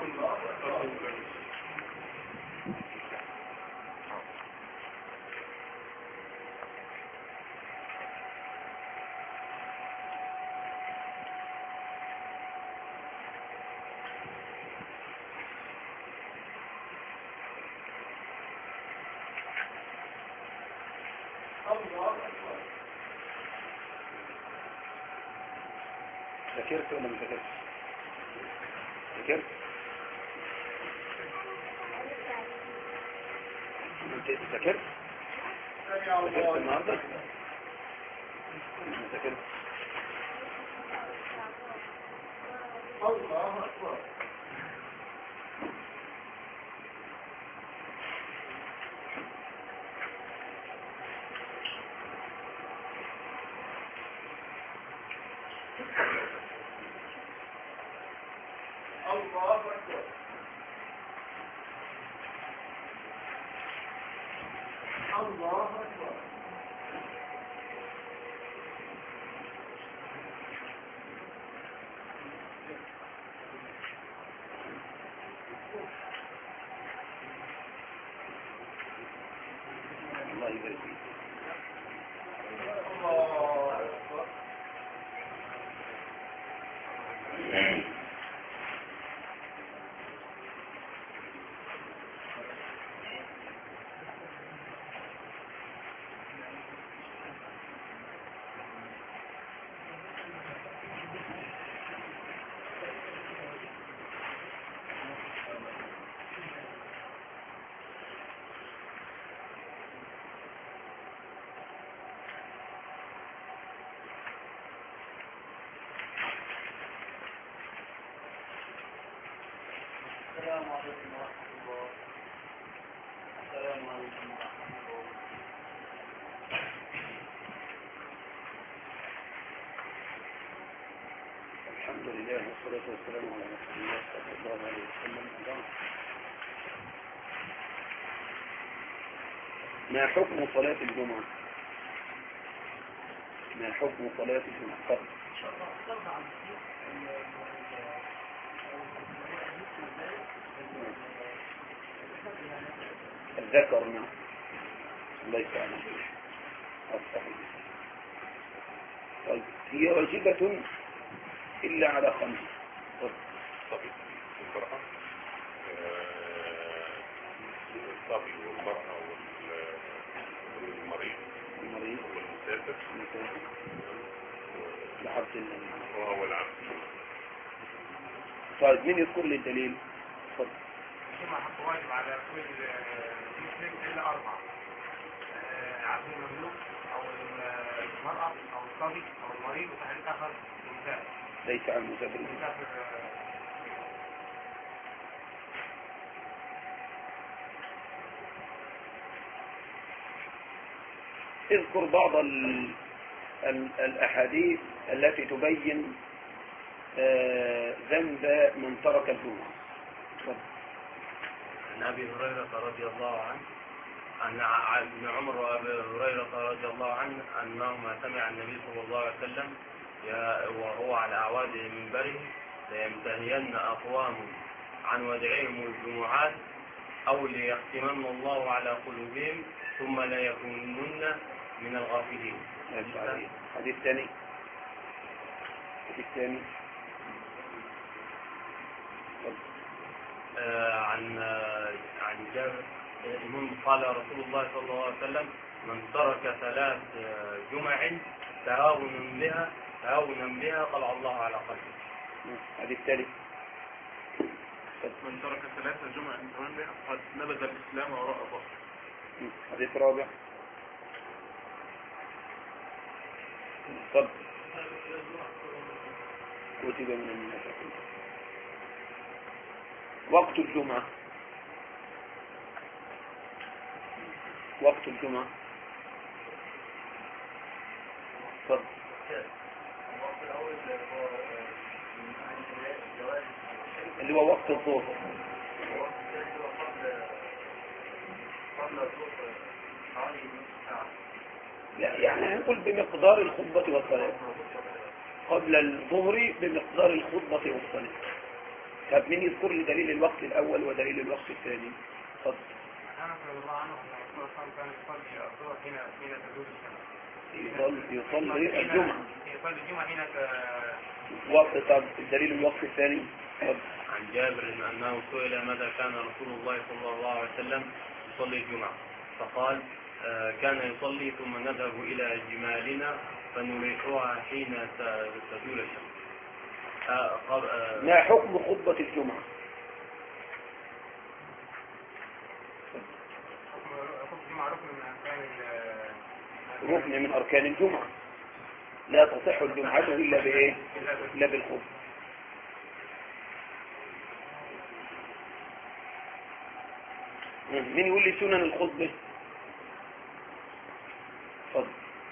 ذكرت ولا ما ذكرتش؟ ذكرت؟ انت ذكرت؟ ذكرت النهارده؟ ذكرت؟ الله أكبر. الله أكبر. الله أكبر. الله يبارك فيك. الله أكبر. السلام عليكم ورحمة الله. السلام عليكم ورحمة الله. الحمد لله والصلاة والسلام على رسول الله صلى الله عليه وسلم. ما حكم صلاة الجمعة؟ ما حكم صلاة الجمعة؟ الذكر نعم ليس على الصحيح. طيب هي واجبة إلا على خمس. الصبي والمرأة الصبي والمرأة والمريض والمسافر لعبد الله والعبد. طيب مين يذكر لي الدليل؟ اتفضل. الجمعة حق واجب على كل مسلم إلا أربعة: عبد المملوك أو المرأة أو الصبي أو المريض وتحريك آخر المسافر. ليس على المسافر. اذكر بعض الأحاديث التي تبين ذنب من ترك الجمعة. عن أبي هريرة رضي الله عنه أن ابن عمر وأبي هريرة رضي الله عنه أنهما سمع النبي صلى الله عليه وسلم وهو على أعواد منبره: لينتهين أقوام عن ودعهم الجمعات أو ليختمن الله على قلوبهم ثم لا يكونن من الغافلين. حديث ثاني. حديث ثاني. عن جابر قال رسول الله صلى الله عليه وسلم: من ترك 3 جمع تهاونا بها طلع الله على قلبه. حديث ثالث. من ترك 3 جمع بها قد نبذ الإسلام وراء ظهره. حديث رابع. طب كتب من المنافقين. وقت الجمعة. وقت الجمعة. طب اللي هو وقت الظهر. لا يعني هنقول بمقدار الخطبة والصلاة. قبل الظهر بمقدار الخطبة والصلاة. طب مين يذكر لي دليل الوقت الأول ودليل الوقت الثاني؟ اتفضل. أنا رضي الله عنه أن الرسول صلى الله عليه وسلم كان يصلي الظهر حين تزول الشمس. يصلي الجمعة. يصلي الجمعة حين وقت. طب الدليل الوقت الثاني؟ اتفضل. عن جابر أنه سئل متى كان رسول الله صلى الله عليه وسلم يصلي الجمعة فقال كان يصلي ثم نذهب إلى جمالنا فنريحها حين تزول الشمس. ما حكم خطبة الجمعة؟ ركن من أركان الجمعة، لا تصح الجمعة إلا بإيه؟ إلا بالخطبة. مين يقول لي سنن الخطبة؟ اتفضل.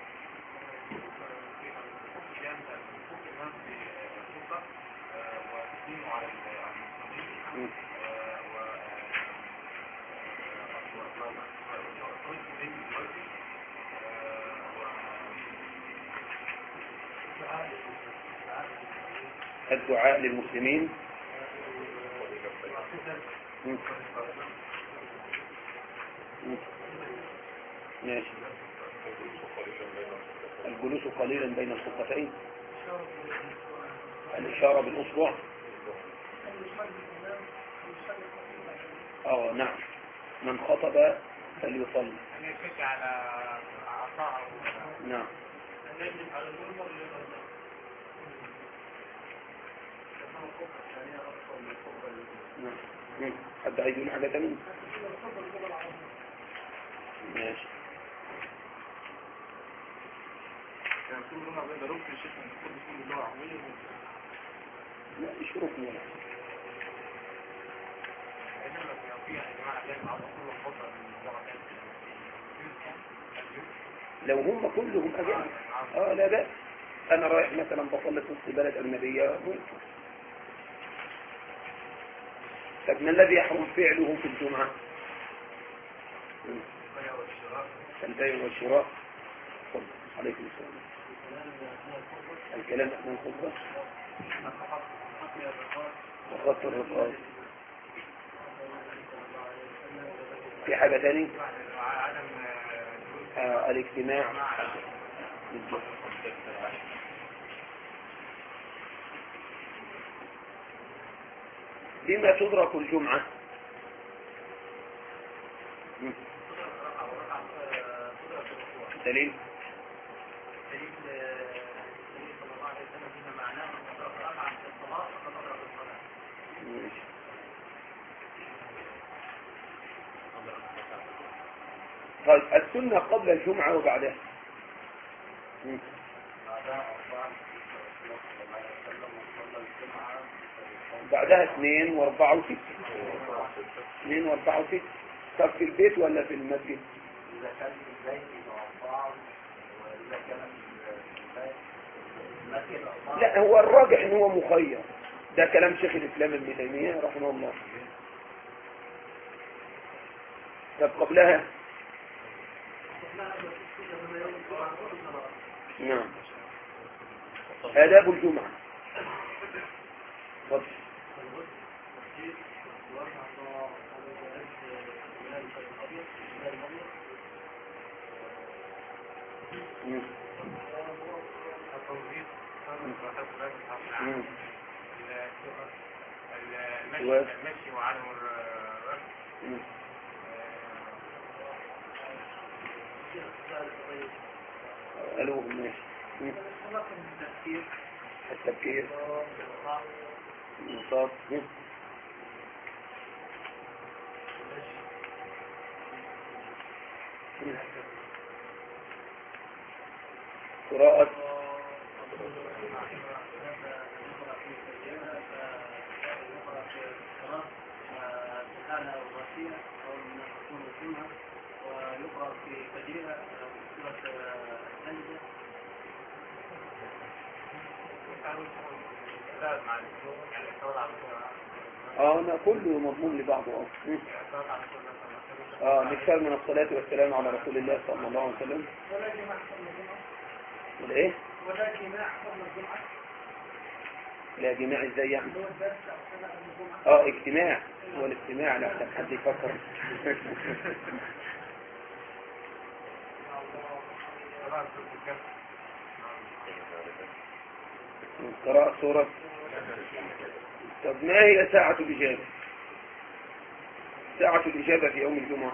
الدعاء للمسلمين. ماشي. الجلوس قليلا بين الخطتين. الإشارة بالأصبع. نعم. من خطب فليصلي. نعم. حد عايز يقول حاجة تانية؟ ماشي. لا مش ركن ولا لو هم كلهم أجانب لا بأس. أنا رايح مثلا بصلي في بلد أجنبية ممكن. طب ما الذي يحرم فعله في الجمعة؟ البيع والشراء. عليكم السلام. الكلام أثناء الخطبة وخط الرقاب. في حاجة تاني؟ الاجتماع. بما تدرك الجمعة؟ دليل طيب السنة قبل الجمعة وبعدها. بعدها 2 و4 و6. 2 و4 و6. طب في البيت ولا في المسجد؟ إذا كان في البيت يبقى 4 وإذا كان في المسجد 4. لا هو الراجح ان هو مخير. ده كلام شيخ الإسلام ابن تيمية رحمه الله. طب قبلها؟ نعم. آداب الجمعة. اتفضل. المشي وعدم الرفض. ألو ماشي. التبكير. النصاب. قراءة. ويقرأ في فجرها سورة النجدة. أنا كله مضمون لبعضه. نكثر من الصلاة والسلام على رسول الله صلى الله عليه وسلم. ولا جماع قبل الجمعة. لا جماع ازاي يعني؟ اجتماع. هو الاجتماع لا عشان حد يفكر. قراءة سورة. طب ما هي ساعة الإجابة؟ ساعة الإجابة في يوم الجمعة.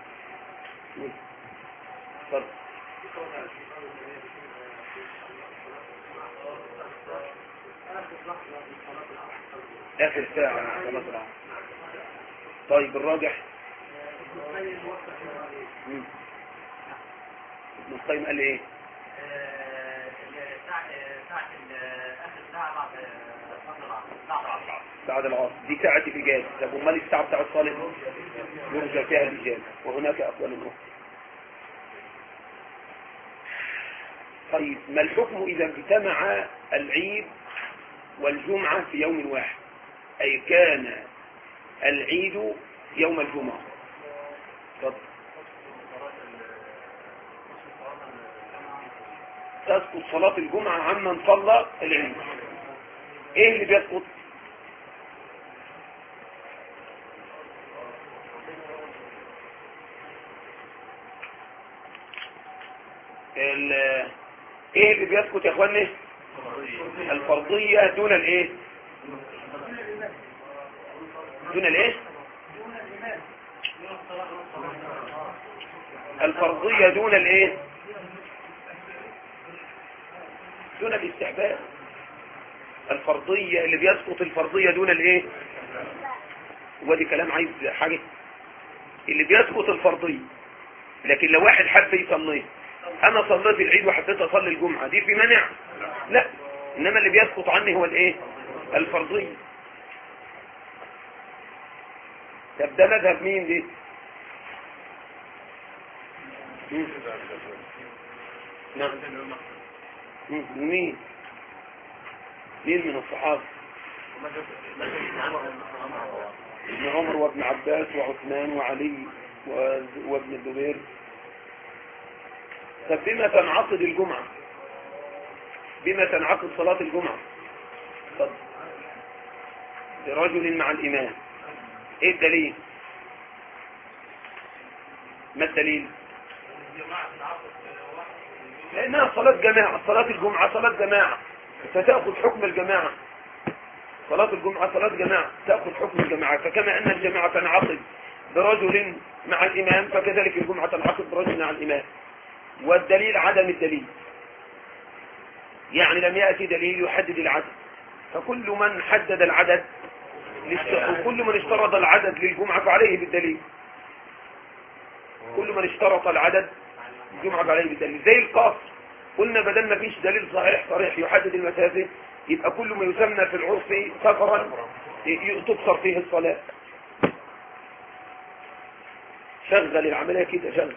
طب آخر ساعة صلاة العصر. طيب الراجح. ابن القيم قال ايه؟ بعد العصر دي ساعة الإجابة. طب امال الساعة بتاع الصلاة يرجى فيها الإجابة، وهناك أقوال أخرى. طيب ما الحكم إذا اجتمع العيد والجمعة في يوم واحد، أي كان العيد يوم الجمعة؟ طب تسقط صلاة الجمعة عمن صلى العيد. ايه اللي بيسقط؟ ايه اللي بيسقط يا اخواني؟ الفرضية دون الايه؟ دون الايه؟ الفرضية دون الايه؟ دون الاستحباب. الفرضية اللي بيسقط الفرضية دون الايه؟ ودي كلام عايز حاجة. اللي بيسقط الفرضية، لكن لو واحد حب يصلي، انا صليت العيد وحبيت اصلي الجمعة، دي في منع؟ لا. انما اللي بيسقط عني هو الايه؟ الفرضية. طب ده مذهب مين دي؟ نعم. مين من الصحابة؟ ابن عمر وابن عباس وعثمان وعلي وابن الزبير. طب بما تنعقد الجمعة؟ بما تنعقد صلاة الجمعة؟ طب لرجل مع الإمام، ايه الدليل؟ ما الدليل؟ لأنها صلاة جماعة. صلاة الجمعة صلاة جماعة، فتأخذ حكم الجماعة. صلاة الجمعة صلاة جماعة تأخذ حكم الجماعة. فكما أن الجماعة تنعقد برجل مع الإمام، فكذلك الجمعة تنعقد برجل مع الإمام. والدليل عدم الدليل، يعني لم يأتي دليل يحدد العدد. فكل من حدد العدد وكل من اشترط العدد للجمعة فعليه بالدليل. كل من اشترط العدد الجمعة فعليه بالدليل. زي القصر، قلنا بدل ما فيش دليل صريح يحدد المسافة، يبقى كل ما يسمى في العرف سفرا تقصر فيه الصلاة. شغل العملية كده، شغل.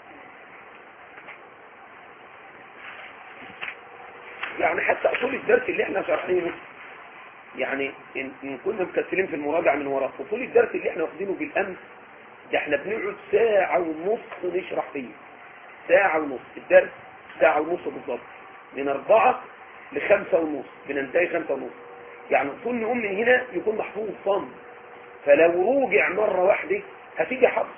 يعني حتى أصول الدرس اللي احنا شرحينه، يعني إن كنا مكسلين في المراجعة من وراء أصول الدرس اللي احنا واخدينه بالأمس، ده احنا بنقعد ساعة ونص نشرح فيه. ساعة ونص الدرس، ساعة ونص بالضبط، من 4 ل5:30 بننتهي 5:30. يعني كل نقوم من هنا يكون محفوظ صم، فلو روجع مرة واحدة هتيجي حفظ.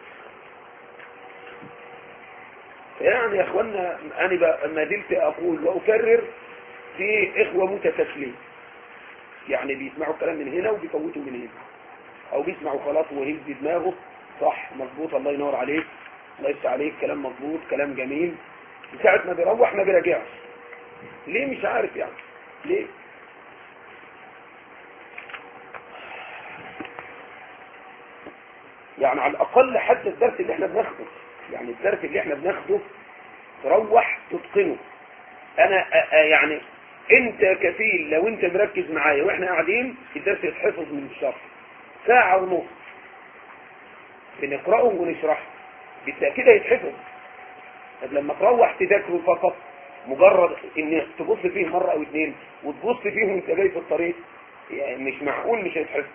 يعني يا اخوانا انا ما زلت اقول واكرر، في اخوة متكاسلين، يعني بيسمعوا الكلام من هنا وبيفوتوا من هنا، او بيسمعوا خلاص وهز دماغه صح مظبوط، الله ينور عليك، الله يفتح عليك، كلام مظبوط، كلام جميل. ساعة ما بيروح ما بيراجعش. ليه؟ مش عارف يعني ليه. يعني على الاقل حتى الدرس اللي احنا بناخده، يعني الدرس اللي احنا بناخده تروح تتقنه. انا يعني انت كفيل لو انت مركز معايا واحنا قاعدين الدرس يتحفظ من الشرح. ساعة ونص بنقرأه ونشرحه بالتأكيد هيتحفظ. طب لما تروح تذاكره فقط، مجرد ان تبص فيه مرة او 2 وتبص فيه وانت جاي في الطريق، يعني مش معقول مش هيتحفظ.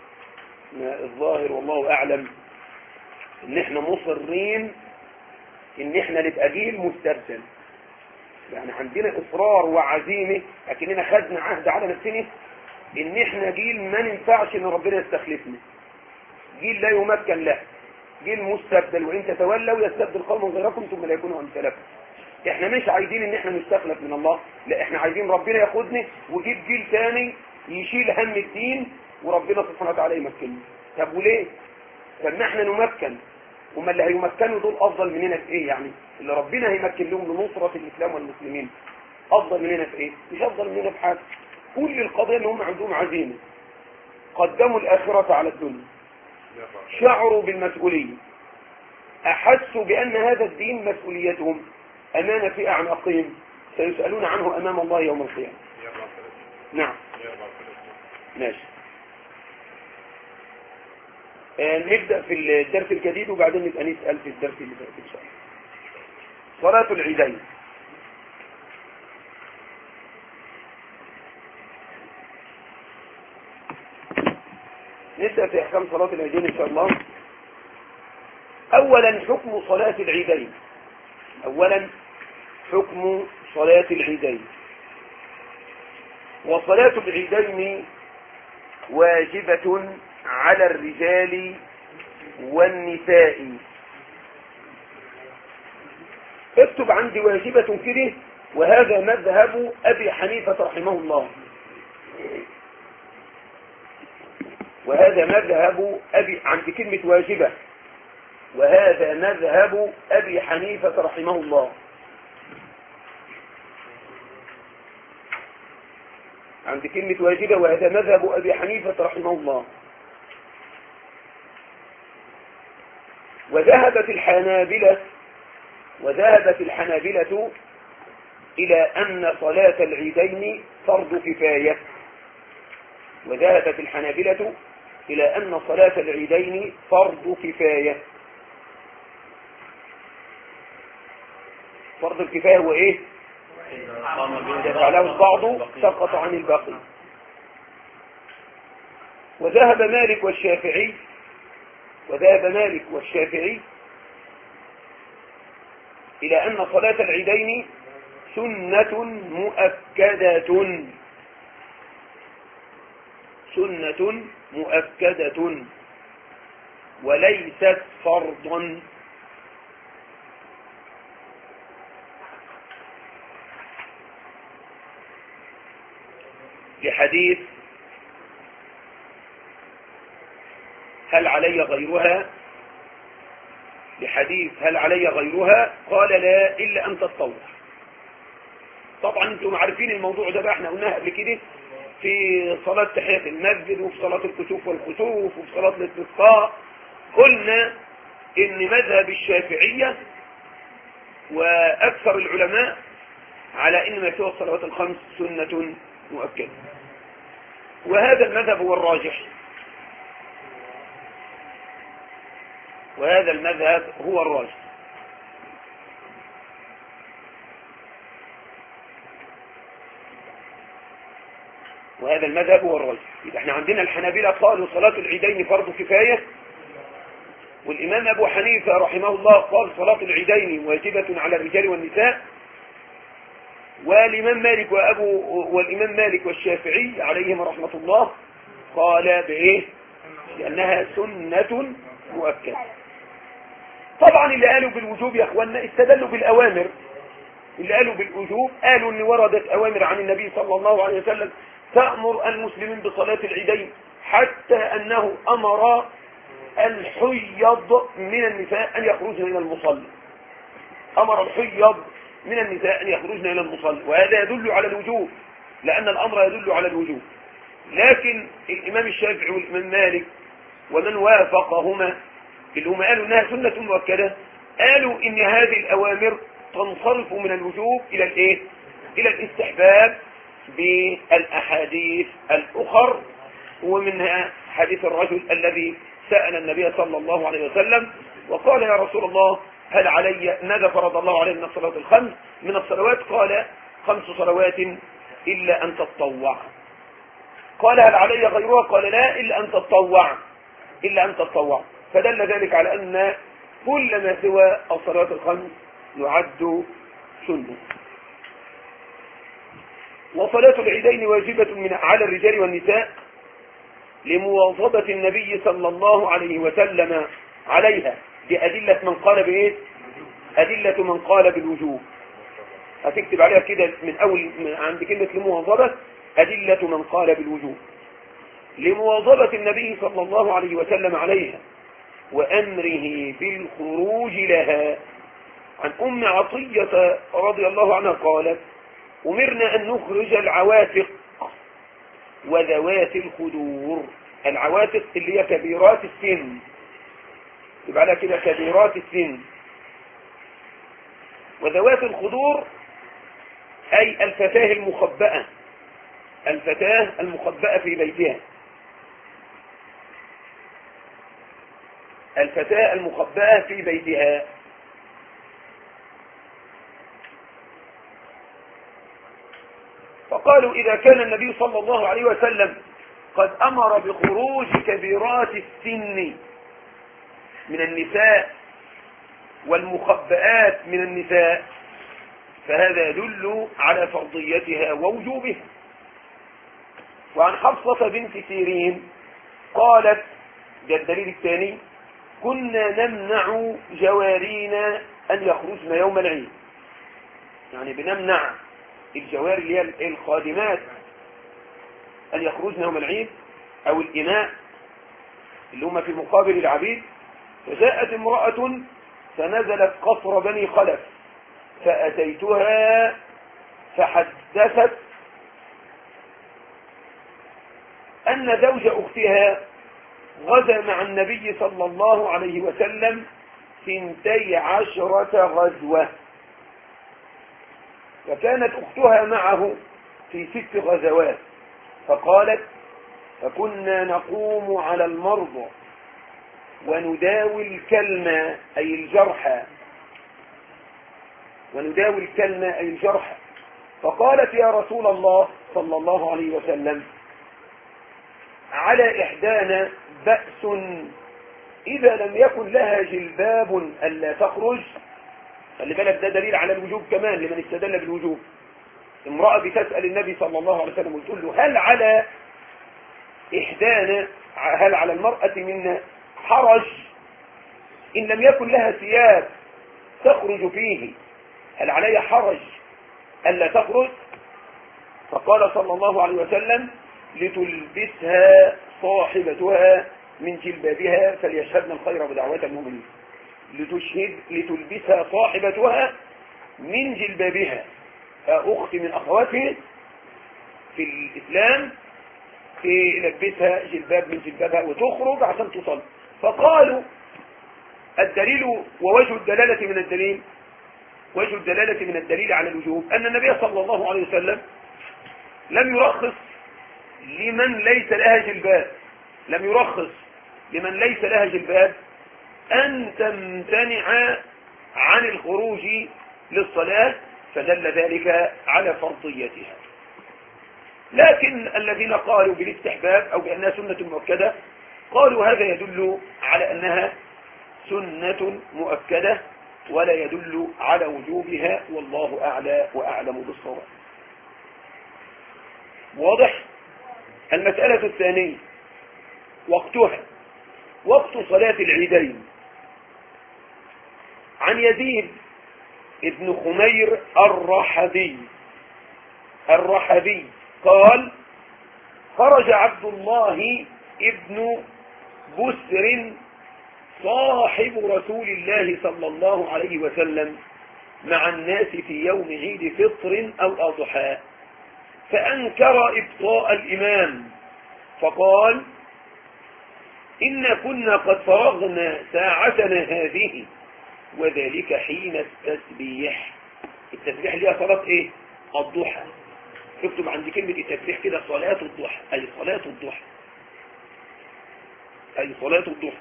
الظاهر والله اعلم ان احنا مصرين ان احنا نبقى جيل مستبدل. يعني عندنا اصرار وعزيمة، لكننا خدنا عهد على نفسنا ان احنا جيل ما ننفعش ان ربنا يستخلفنا، جيل لا يمكن له، جيل مستبدل. وان تتولوا يستبدل قوما غيركم ثم لا يكونوا امثالكم. احنا مش عايزين ان احنا نستخلف من الله، لا احنا عايزين ربنا ياخدنا ويجيب جيل ثاني يشيل هم الدين وربنا سبحانه وتعالى يمكننا. طب وليه؟ طب ما احنا نمكن، وما اللي هيمكنوا دول افضل مننا في ايه؟ يعني اللي ربنا هيمكن لهم لنصرة الاسلام والمسلمين افضل مننا في ايه؟ مش افضل مننا في حاجه. كل القضيه ان هم عندهم عزيمه، قدموا الاخره على الدنيا، شعروا بالمسؤوليه، احسوا بان هذا الدين مسؤوليتهم، امانه في اعناقهم، سيسالون عنه امام الله يوم القيامه. نعم ماشي. نبدأ في الدرس الجديد وبعدين نبقى نسأل في الدرس اللي فات إن شاء الله. صلاة العيدين. نبدأ في أحكام صلاة العيدين إن شاء الله. أولا حكم صلاة العيدين. أولا حكم صلاة العيدين. وصلاة العيدين واجبة على الرجال والنساء. اكتب عندي واجبة كده، وهذا مذهب أبي حنيفة رحمه الله، وهذا مذهب أبي، عند كلمة واجبة، وهذا مذهب أبي حنيفة رحمه الله. عند كلمة واجبة وهذا مذهب أبي حنيفة رحمه الله. وذهبت الحنابلة إلى أن صلاة العيدين فرض كفاية. وذهبت الحنابلة إلى أن صلاة العيدين فرض كفاية. فرض الكفاية هو إيه؟ إذا فعله البعض سقط عن الباقي. وذهب مالك والشافعي إلى أن صلاة العيدين سنة مؤكدة وليست فرضا. لحديث هل علي غيرها؟ قال لا إلا أن تتطوع. طبعا انتم عارفين الموضوع ده بقى، احنا قلناها قبل كده في صلاة تحية المسجد وفي صلاة الكسوف والخسوف وفي صلاة الاستسقاء. قلنا ان مذهب الشافعية واكثر العلماء على ان ما سوى الصلوات الخمس سنة مؤكدة، وهذا المذهب هو الراجح، وهذا المذهب هو الراجح. إذا احنا عندنا الحنابلة قالوا صلاة العيدين فرض كفاية، والإمام أبو حنيفة رحمه الله قال صلاة العيدين واجبة على الرجال والنساء، والإمام مالك والشافعي عليهم رحمة الله قال بإيه؟ لأنها سنة مؤكدة. طبعا اللي قالوا بالوجوب يا اخوانا استدلوا بالأوامر. اللي قالوا بالوجوب قالوا ان وردت أوامر عن النبي صلى الله عليه وسلم تأمر المسلمين بصلاة العيدين، حتى أنه أمر الحيض من النساء أن يخرجن إلى المصلى. وهذا يدل على الوجوب، لأن الأمر يدل على الوجوب. لكن الإمام الشافعي والإمام مالك ومن وافقهما اللي هم قالوا إنها سنة مؤكدة، قالوا إن هذه الأوامر تنصرف من الوجوب إلى الإيه؟ إلى الاستحباب بالأحاديث الأخر، ومنها حديث الرجل الذي سأل النبي صلى الله عليه وسلم وقال يا رسول الله هل علي، ماذا فرض الله عليه من الصلوات الخمس؟ من الصلوات قال 5 صلوات إلا أن تتطوع. قال هل علي غيرها؟ قال لا إلا أن تتطوع. فدل ذلك على أن كل ما سوى الصلوات الخمس يعد سنة. وصلاة العيدين واجبة على الرجال والنساء لمواظبة النبي صلى الله عليه وسلم عليها بأدلة من قال بإيه؟ أدلة من قال بالوجوب. هتكتب عليها كده من أول عند كلمة لمواظبة، أدلة من قال بالوجوب لمواظبة النبي صلى الله عليه وسلم عليها وأمره بالخروج لها. عن أم عطية رضي الله عنها قالت: أمرنا أن نخرج العواتق وذوات الخدور. العواتق اللي هي كبيرات السن، يبقى لها كده كبيرات السن. وذوات الخدور أي الفتاة المخبأة، الفتاة المخبأة في بيتها، الفتاة المخبأة في بيتها. فقالوا إذا كان النبي صلى الله عليه وسلم قد أمر بخروج كبيرات السن من النساء والمخبئات من النساء فهذا يدل على فرضيتها ووجوبها. وعن حفصة بنت سيرين قالت، ده الدليل الثاني: كنا نمنع جوارينا أن يخرجن يوم العيد. يعني بنمنع الجواري اللي هي الخادمات أن يخرجن يوم العيد، أو الإناء اللي هم في مقابل العبيد. فجاءت امرأة فنزلت قصر بني خلف فأتيتها فحدثت أن زوج أختها غزا مع النبي صلى الله عليه وسلم 12 غزوة، وكانت أختها معه في 6 غزوات. فقالت: فكنا نقوم على المرضى ونداوي الكلمة أي الجرحى، ونداوي الكلمة أي الجرحى. فقالت: يا رسول الله صلى الله عليه وسلم، على إحدانا بأس إذا لم يكن لها جلباب ألا تخرج. خلي بالك، ده دليل على الوجوب كمان لمن استدل بالوجوب. امرأة بتسأل النبي صلى الله عليه وسلم وتقول له: هل على إحدانا، هل على المرأة منا حرج إن لم يكن لها ثياب تخرج فيه؟ هل علي حرج ألا تخرج؟ فقال صلى الله عليه وسلم: لتلبسها صاحبتها من جلبابها فليشهدن الخير بدعوات المؤمنين. لتلبسها صاحبتها من جلبابها، أخت من أخواتها في الإسلام تلبسها جلباب من جلبابها وتخرج عشان تصل. فقالوا: الدليل ووجه الدلالة من الدليل، وجه الدلالة من الدليل على الوجوب أن النبي صلى الله عليه وسلم لم يرخص لمن ليس لها جلباب، لم يرخص لمن ليس لها جلباب أن تمتنع عن الخروج للصلاة، فدل ذلك على فرضيتها. لكن الذين قالوا بالاستحباب أو بأنها سنة مؤكدة قالوا هذا يدل على أنها سنة مؤكدة ولا يدل على وجوبها، والله أعلى وأعلم بالصواب. واضح؟ المسألة الثانية وقتها، وقت صلاة العيدين. عن يزيد ابن خمير الرحبي قال: خرج عبد الله ابن بسر صاحب رسول الله صلى الله عليه وسلم مع الناس في يوم عيد فطر أو أضحى، فأنكر إبطاء الإمام فقال: إن كنا قد فرغنا ساعتنا هذه، وذلك حين التسبيح. التسبيح اللي هي صلاة ايه؟ الضحى. اكتب عند كلمة التسبيح كده: صلاة الضحى، أي صلاة الضحى، أي صلاة الضحى.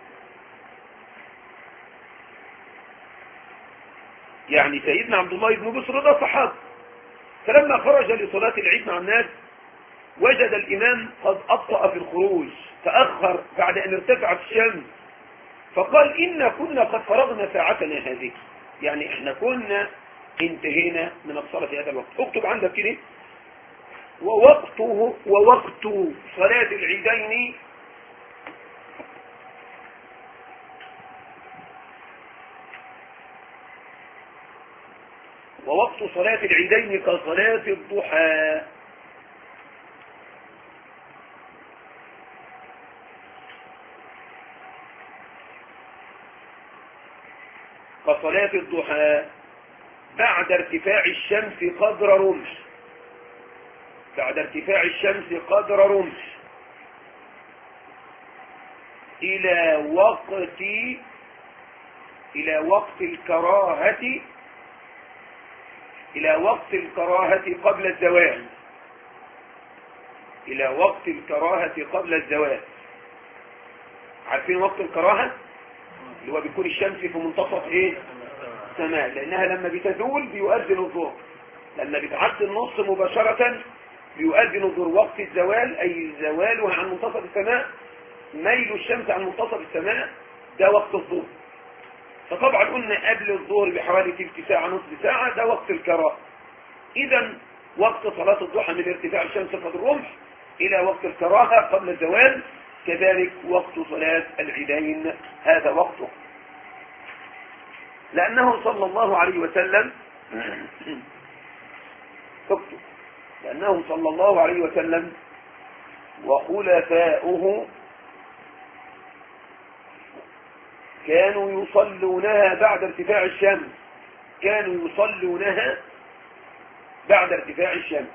يعني سيدنا عبد الله بن بسر ده صحابي، فلما خرج لصلاة العيد مع الناس وجد الإمام قد أبطأ في الخروج فأخر بعد أن ارتفعت الشمس، فقال: إن كنا قد فرغنا ساعتنا هذه. يعني احنا كنا انتهينا من الصلاة في هذا الوقت. اكتب عندك كده ووقت صلاة العيدين كصلاة الضحى. كصلاة الضحى بعد ارتفاع الشمس قدر رمح، بعد ارتفاع الشمس قدر رمح إلى وقت الكراهة قبل الزوال، إلى وقت الكراهة قبل الزوال. عارفين وقت الكراهة اللي هو بيكون الشمس في منتصف ايه السماء، لانها لما بتزول بيؤذن الظهر، لما بتعدي النص مباشرة بيؤذن الظهر. وقت الزوال اي زوالها عن منتصف السماء، ميل الشمس عن منتصف السماء، ده وقت الظهر. فطبعا قلنا قبل الظهر بحوالي تلت ساعة نصف ساعة ده وقت الكراهة. اذا وقت صلاة الضحى من ارتفاع الشمس قدر الرمح الى وقت الكراهة قبل الزوال، كذلك وقت صلاة العيدين هذا وقته، لأنه صلى الله عليه وسلم لأنه صلى الله عليه وسلم وخلفاؤه كانوا يصلونها بعد ارتفاع الشمس، كانوا يصلونها بعد ارتفاع الشمس.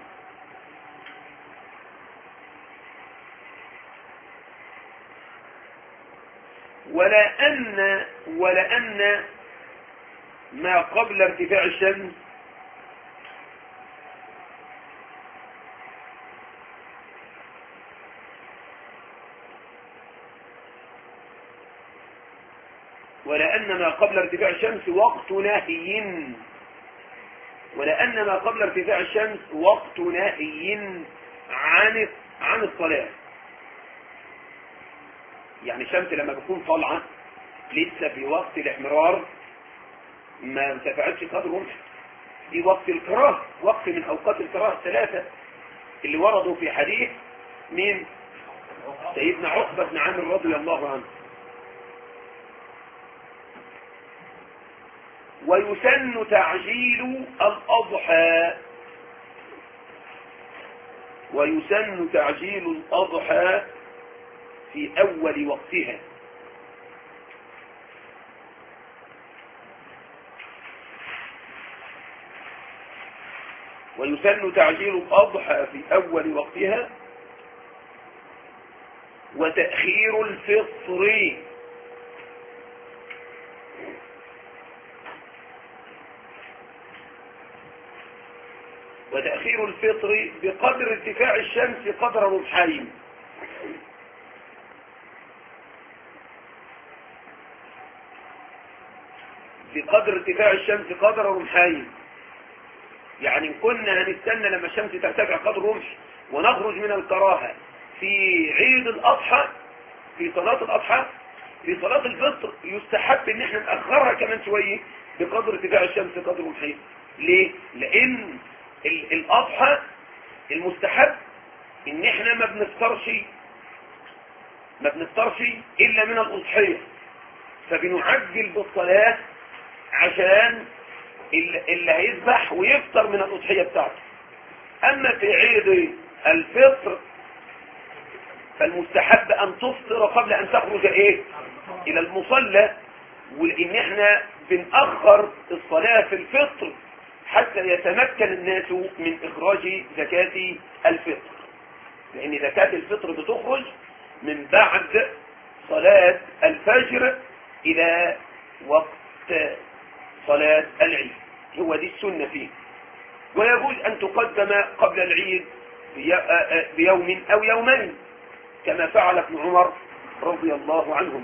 ولأن ما قبل ارتفاع الشمس وقت نهي، ولأن ما قبل ارتفاع الشمس وقت نهي عن الصلاة. يعني الشمس لما بتكون طالعة لسه في وقت الاحمرار ما ارتفعتش قدر رمح، دي وقت الكراهة، وقت من أوقات الكراهة الثلاثة اللي وردوا في حديث من سيدنا عقبة بن عامر رضي الله عنه. ويسن تعجيل الأضحى في أول وقتها، ويسن تعجيل الأضحى في أول وقتها وتأخير الفطر بقدر ارتفاع الشمس قدر رمحين، بقدر ارتفاع الشمس قدر رمحين. يعني كنا هنستنى لما الشمس ترتفع قدر رمح ونخرج من الكراهة في عيد الأضحى، في صلاة الأضحى. في صلاة الفطر يستحب ان احنا نأخرها كمان شوية بقدر ارتفاع الشمس قدر رمحين. ليه؟ لان الأضحى المستحب ان احنا ما بنفطرش الا من الأضحية، فبنعجل بالصلاة عشان اللي هيذبح ويفطر من الأضحية بتاعته. أما في عيد الفطر فالمستحب أن تفطر قبل أن تخرج إلى المصلى، وإن احنا بنأخر الصلاة في الفطر حتى يتمكن الناس من إخراج زكاة الفطر، لأن زكاة الفطر بتخرج من بعد صلاة الفجر إلى وقت صلاة العيد، هو دي السنة فيه. ويجوز أن تقدم قبل العيد بيوم أو يومين كما فعل ابن عمر رضي الله عنهم.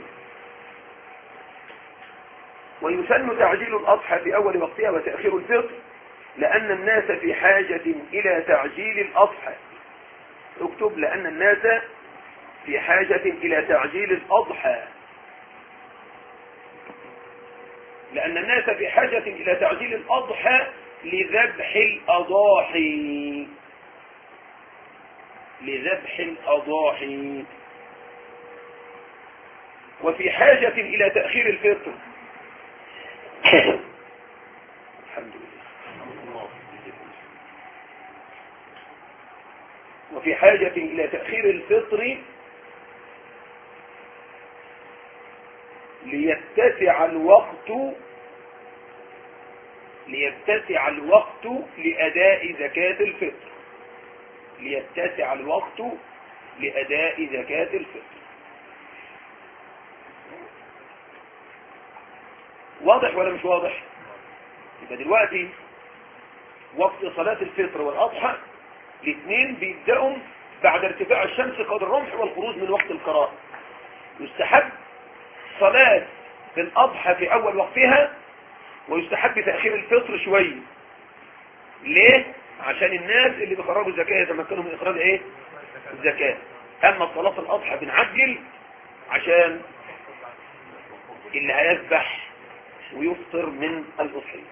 ويسن تعجيل الأضحى في أول وقتها وتأخير الفطر لأن الناس في حاجة إلى تعجيل الأضحى. اكتب لأن الناس في حاجة إلى تعجيل الأضحى، لأن الناس في حاجة إلى تعجيل الأضحى لذبح الأضاحي، لذبح الأضاحي، وفي حاجة إلى تأخير الفطر. الحمد لله. وفي حاجة إلى تأخير الفطر ليتسع الوقت لأداء زكاة الفطر، ليتسع الوقت لأداء زكاة الفطر. واضح ولا مش واضح؟ يبقى دلوقتي وقت صلاة الفطر والأضحى الاثنين بيبدأوا بعد ارتفاع الشمس قدر الرمح والخروج من وقت القراءة. يستحب صلاة الأضحى في أول وقتها، ويستحب تأخير الفطر شوية. ليه؟ عشان الناس اللي بيخرجوا الزكاة يتمكنوا من إخراج إيه؟ الزكاة. أما صلاة الأضحى بنعجل عشان اللي هيذبح ويفطر من الأضحية.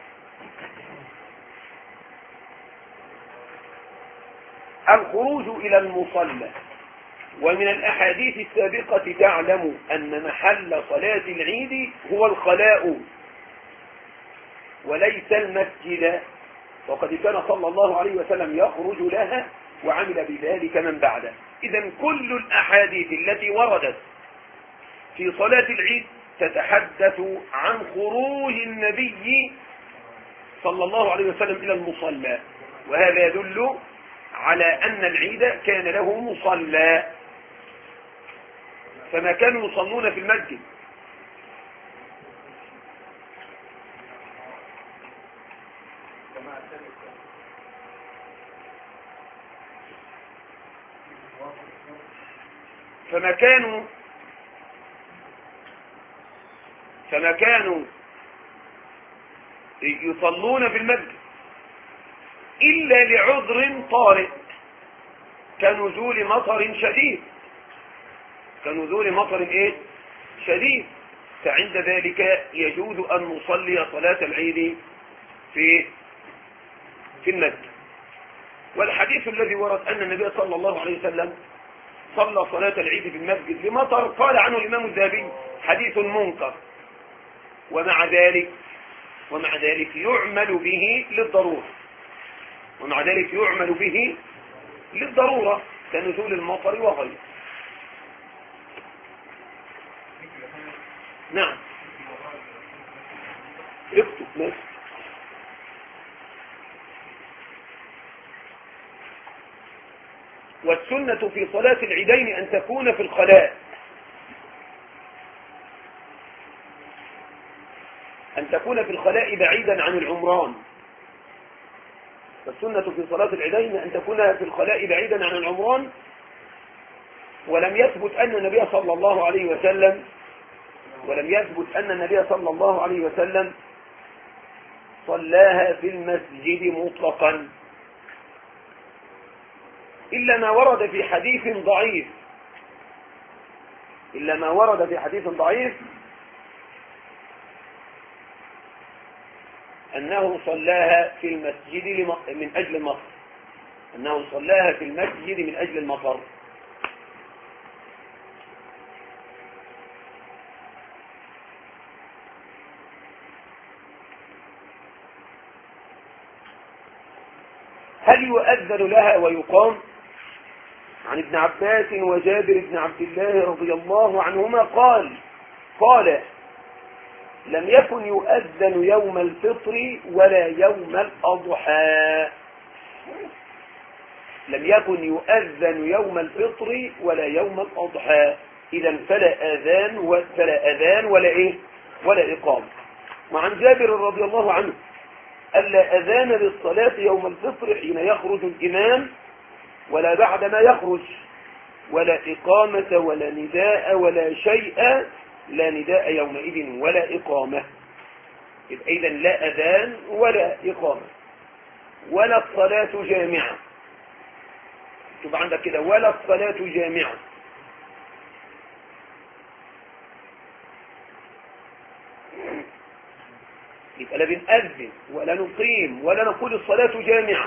الخروج إلى المصلى. ومن الأحاديث السابقة تعلم أن محل صلاة العيد هو الخلاء وليس المسجد، وقد كان صلى الله عليه وسلم يخرج لها وعمل بذلك من بعده. إذن كل الأحاديث التي وردت في صلاة العيد تتحدث عن خروج النبي صلى الله عليه وسلم إلى المصلى، وهذا يدل على أن العيد كان له مصلى، فما كانوا يصلون في المسجد. فما كانوا يصلون في المسجد إلا لعذر طارئ كنزول مطر شديد، كنزول مطر إيه؟ شديد، فعند ذلك يجوز أن نصلي صلاة العيد في المسجد. والحديث الذي ورد أن النبي صلى الله عليه وسلم صلى صلاة العيد في المسجد لمطر قال عنه الإمام الذهبي حديث منكر، ومع ذلك يعمل به للضرورة، ومع ذلك يعمل به للضرورة كنزول المطر وغيره. نعم اكتب ماشي. والسنة في صلاة العيدين أن تكون في الخلاء، أن تكون في الخلاء بعيدا عن العمران. فالسنة في صلاة العيدين أن تكون في الخلاء بعيدا عن العمران. ولم يثبت أن النبي صلى الله عليه وسلم صلاها في المسجد مطلقا، إلا ما ورد في حديث ضعيف، أنه صلاها في المسجد من أجل المطر، أنه صلاها في المسجد من أجل المطر. هل يؤذن لها ويقام؟ عن ابن عباس وجابر بن عبد الله رضي الله عنهما قال لم يكن يؤذن يوم الفطر ولا يوم الأضحى، لم يكن يؤذن يوم الفطر ولا يوم الأضحى. إذن فلا أذان ولا إقامة. وعن جابر رضي الله عنه ألا أذان للصلاة يوم الفطر حين يخرج الإمام ولا بعد ما يخرج، ولا إقامة ولا نداء ولا شيء، لا نداء يومئذ ولا إقامة. إذن لا أذان ولا إقامة ولا الصلاة جامعة. تبقى عندك كده ولا الصلاة جامعة. يبقى لا بنأذن ولا نقيم ولا نقول الصلاة جامعة.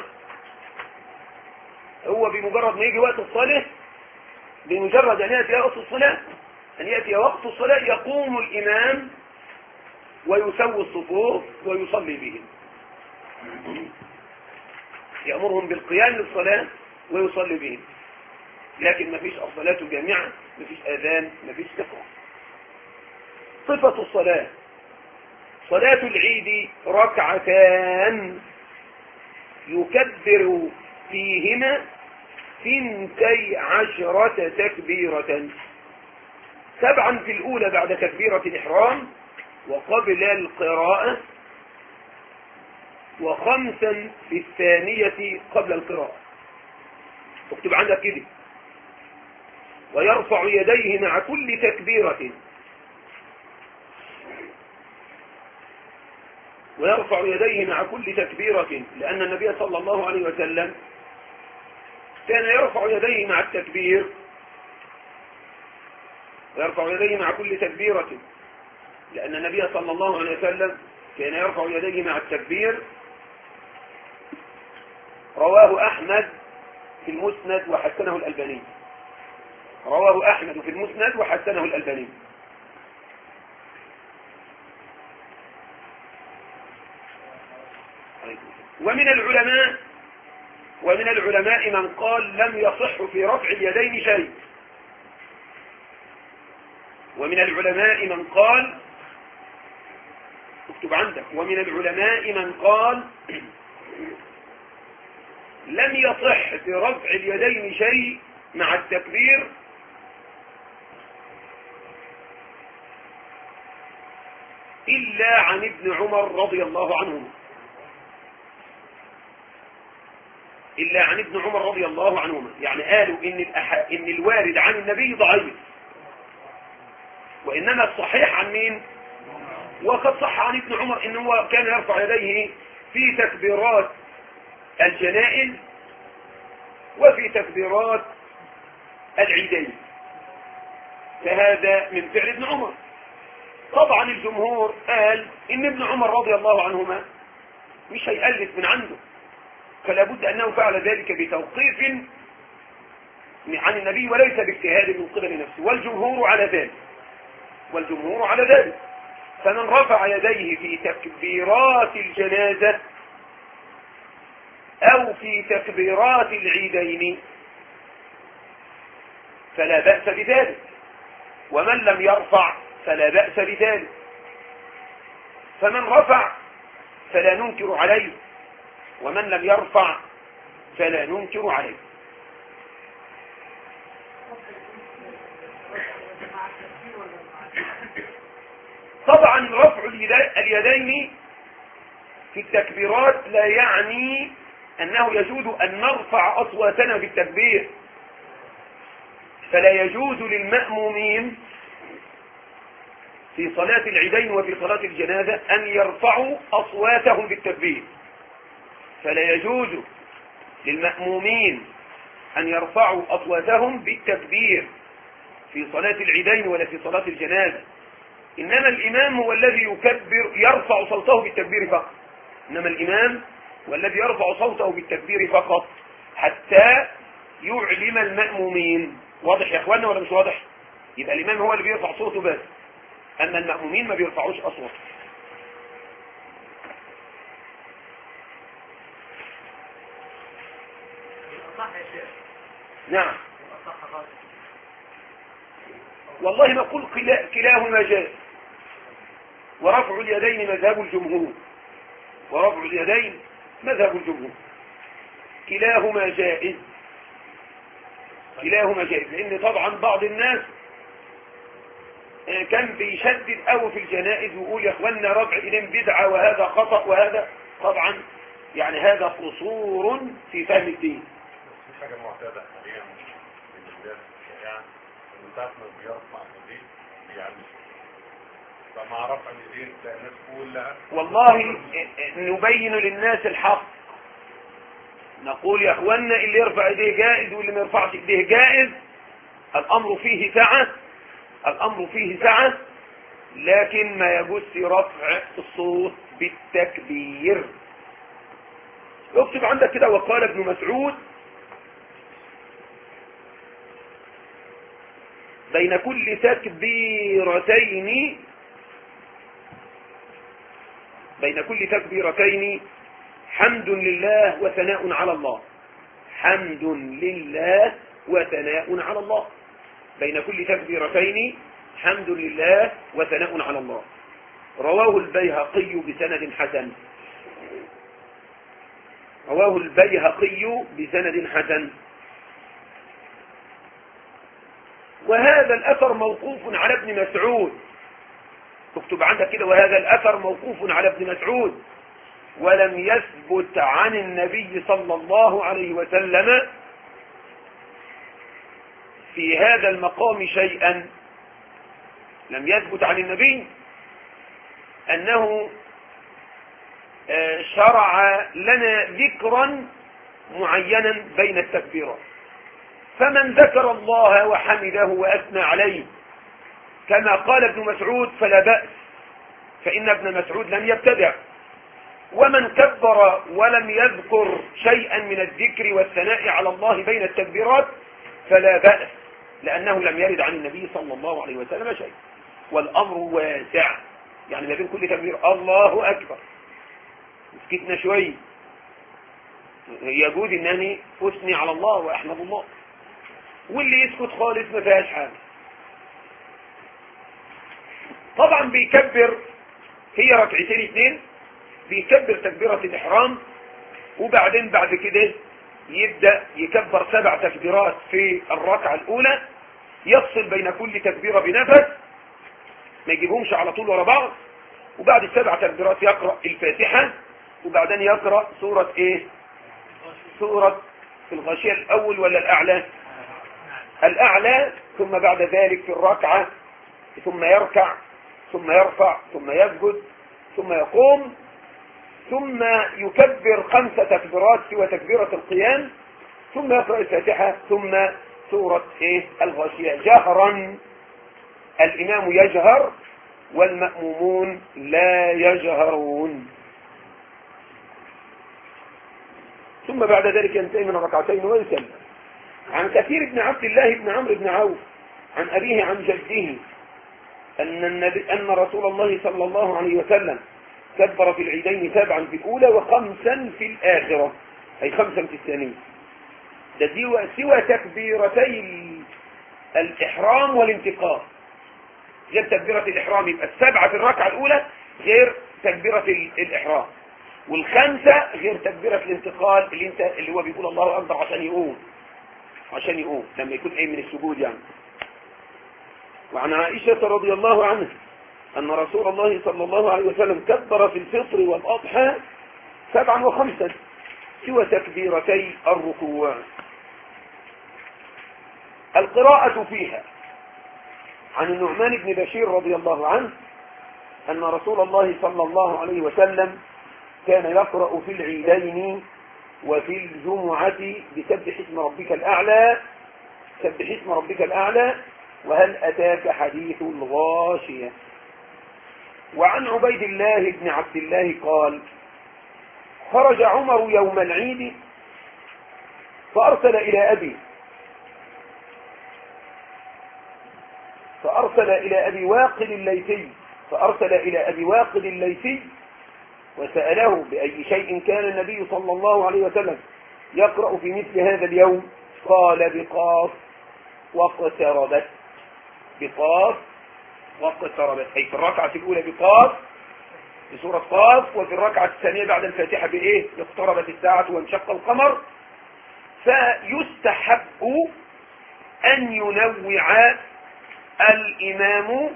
هو بمجرد ما يجي وقت الصلاة، بمجرد أن يأتي وقت الصلاة، أن يأتي وقت الصلاة يقوم الإمام ويسوي الصفوف ويصلي بهم، يأمرهم بالقيام للصلاة ويصلي بهم. لكن ما فيش الصلاة جامعة، ما فيش أذان، ما فيش إقامة. صفة الصلاة: صلاة العيد ركعتان يكبر فيهما 12 تكبيرة، 7 في الأولى بعد تكبيرة الإحرام وقبل القراءة، و5 في الثانية قبل القراءة. اكتب عندك كده: ويرفع يديه مع كل تكبيرة، ويرفع يديه مع كل تكبيرة، لأن النبي صلى الله عليه وسلم كان يرفع يديه مع التكبير، ويرفع يديه مع كل تكبيرة، لأن النبي صلى الله عليه وسلم كان يرفع يديه مع التكبير. رواه أحمد في المسند وحسنه الألباني. رواه أحمد في المسند وحسنه الألباني. ومن العلماء من قال لم يصح في رفع اليدين شيء. ومن العلماء من قال، اكتب عندك: ومن العلماء من قال لم يصح في رفع اليدين شيء مع التكبير إلا عن ابن عمر رضي الله عنهما، إلا عن ابن عمر رضي الله عنهما. يعني قالوا إن الوارد عن النبي ضعيف، وإنما الصحيح عن مين؟ وقد صح عن ابن عمر إنه كان يرفع يديه في تكبيرات الجنائز وفي تكبيرات العيدين، فهذا من فعل ابن عمر. طبعا الجمهور قال إن ابن عمر رضي الله عنهما مش هيألف من عنده، فلا بد أنه فعل ذلك بتوقيف عن النبي وليس باجتهاد من قبل نفسه، والجمهور على ذلك. فمن رفع يديه في تكبيرات الجنازة أو في تكبيرات العيدين فلا بأس بذلك، ومن لم يرفع فلا بأس بذلك. فمن رفع فلا ننكر عليه، ومن لم يرفع فلا ننكر عليه. طبعا رفع اليدين في التكبيرات لا يعني أنه يجوز أن نرفع أصواتنا في التكبير، فلا يجوز للمأمومين في صلاة العيدين وفي صلاة الجنازة أن يرفعوا أصواتهم بالتكبير، فلا يجوز للمأمومين أن يرفعوا أصواتهم بالتكبير في صلاة العيدين ولا في صلاة الجنازة. إنما الإمام هو الذي يرفع صوته بالتكبير فقط. إنما الإمام هو الذي يرفع صوته بالتكبير فقط حتى يعلم المأمومين. واضح يا أخوانا ولا مش واضح؟ يبقى الإمام هو اللي بيرفع صوته بس، أما المأمومين ما بيرفعوش أصوات. نعم، والله نقول كلاهما جائز، ورفع اليدين مذهب الجمهور، ورفع اليدين مذهب الجمهور، كلاهما جائز، كلاهما جائز. لأن طبعا بعض الناس كان بيشدد قوي في الجنائز ويقول يا اخوانا رفع ايدين بدعة وهذا خطأ، وهذا طبعا يعني هذا قصور في فهم الدين. مش حاجة معتادة حاليا من الناس يعني من ساعة ما بيرفع ايديه يعني فمع رفع الايدين تلاقي الناس كلها والله نبين للناس الحق، نقول يا اخوانا اللي يرفع ايديه جائز واللي ما يرفعش ايديه جائز، الامر فيه سعة، الامر فيه سعة، لكن ما يجوز رفع الصوت بالتكبير. اكتب عندك كده: وقال ابن مسعود: بين كل تكبيرتين حمد لله وثناء على الله. حمد لله وثناء على الله. بين كل تكبيرتين حمد لله وثناء على الله. رواه البيهقي بسند حسن. رواه البيهقي بسند حسن. وهذا الأثر موقوف على ابن مسعود. اكتب عندك كده: وهذا الأثر موقوف على ابن مسعود، ولم يثبت عن النبي صلى الله عليه وسلم في هذا المقام شيئا. لم يثبت عن النبي أنه شرع لنا ذكرا معينا بين التكبيرات. فمن ذكر الله وحمده وأثنى عليه كما قال ابن مسعود فلا بأس، فإن ابن مسعود لم يبتدع. ومن كبر ولم يذكر شيئا من الذكر والثناء على الله بين التكبيرات فلا بأس، لأنه لم يرد عن النبي صلى الله عليه وسلم شيء. والأمر واسع، يعني ما بين كل تكبير الله أكبر سكتنا شوي، يجوز أنني أثني على الله وأحمد الله، واللي يسكت خالص ما فيهاش حاجة. طبعا بيكبر هي ركعتين اثنين، بيكبر تكبيرة الإحرام، وبعدين بعد كده يبدأ يكبر 7 تكبيرات في الركعة الأولى، يفصل بين كل تكبيرة بنفس، ما يجيبهمش على طول ورا بعض. وبعد 7 تكبيرات يقرأ الفاتحة، وبعدين يقرأ سورة ايه؟ سورة الغاشية الأول ولا الأعلى؟ الأعلى. ثم بعد ذلك في الركعة ثم يركع ثم يرفع ثم يسجد ثم يقوم، ثم يكبر 5 تكبيرات سوى تكبيرة القيام، ثم يقرأ الفاتحة ثم سورة ايه؟ الغاشية جهرا. الإمام يجهر والمأمومون لا يجهرون. ثم بعد ذلك ينتهي من الركعتين ويسلم. عن كثير بن عبد الله بن عمرو بن عوف عن أبيه عن جده أن رسول الله صلى الله عليه وسلم كبر في العيدين 7 في الأولى و5 في الآخرة، أي 5 في الثانية. ده سوى تكبيرتي الإحرام والانتقال. غير تكبيرة الإحرام يبقى 7 في الركعة الأولى غير تكبيرة الإحرام، وال5 غير تكبيرة الانتقال اللي هو بيقول الله أكبر عشان يقوم لما يكون أي من السجود يعني. وعن عائشة رضي الله عنها أن رسول الله صلى الله عليه وسلم كبر في الفطر والأضحى 7 و5 سوى تكبيرتي الركوع. القراءة فيها عن النعمان بن بشير رضي الله عنه أن رسول الله صلى الله عليه وسلم كان يقرأ في العيدين وفي الجمعة بسبح اسم ربك الأعلى، سبح اسم ربك الأعلى، وهل أتاك حديث الغاشية. وعن عبيد الله بن عبد الله قال: خرج عمر يوم العيد فأرسل إلى أبي واقد الليثي وسأله بأي شيء كان النبي صلى الله عليه وسلم يقرأ في مثل هذا اليوم، قال: بقاف واقتربت. بقاف واقتربت، أي في الركعة الأولى بقاف بسورة قاف، وفي الركعة الثانية بعد الفاتحة بإيه؟ اقتربت الساعة وانشق القمر. فيستحب أن ينوع الإمام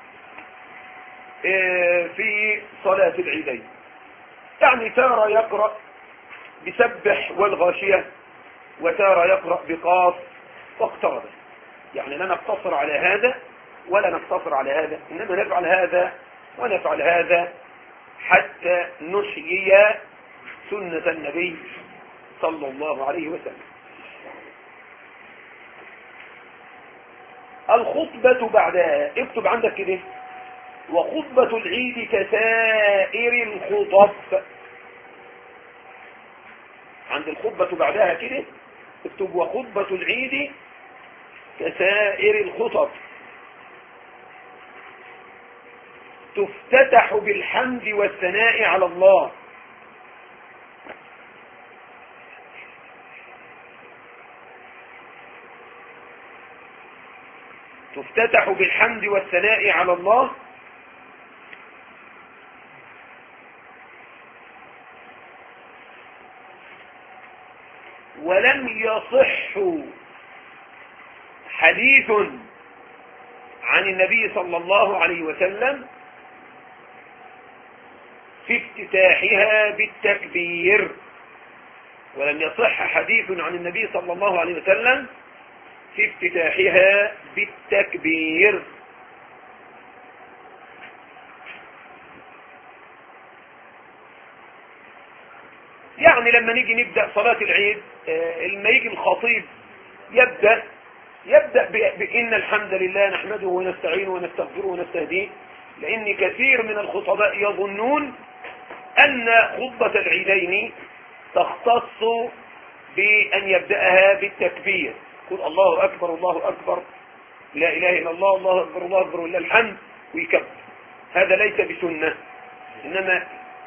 في صلاة العيدين، يعني تارة يقرأ بسبح والغاشية، وتارة يقرأ بقاف واقتربت. يعني لا نقتصر على هذا ولا نقتصر على هذا، إنما نفعل هذا ونفعل هذا حتى نحيي سنة النبي صلى الله عليه وسلم. الخطبة بعدها، اكتب عندك كده: وخطبة العيد كسائر الخطب. عند الخطبة بعدها كده اكتب وخطبة العيد كسائر الخطب تفتتح بالحمد والثناء على الله. تفتتح بالحمد والثناء على الله ولم يصح حديث عن النبي صلى الله عليه وسلم في افتتاحها بالتكبير. ولم يصح حديث عن النبي صلى الله عليه وسلم في افتتاحها بالتكبير. يعني لما نيجي نبدأ صلاة العيد لما يجي الخطيب يبدأ بإن الحمد لله نحمده ونستعينه ونستغفره ونستهديه، لأن كثير من الخطباء يظنون أن خطبة العيدين تختص بأن يبدأها بالتكبير، يقول الله أكبر الله أكبر لا إله إلا الله الله أكبر الله أكبر ولله الحمد ويكبر. هذا ليس بسنة، إنما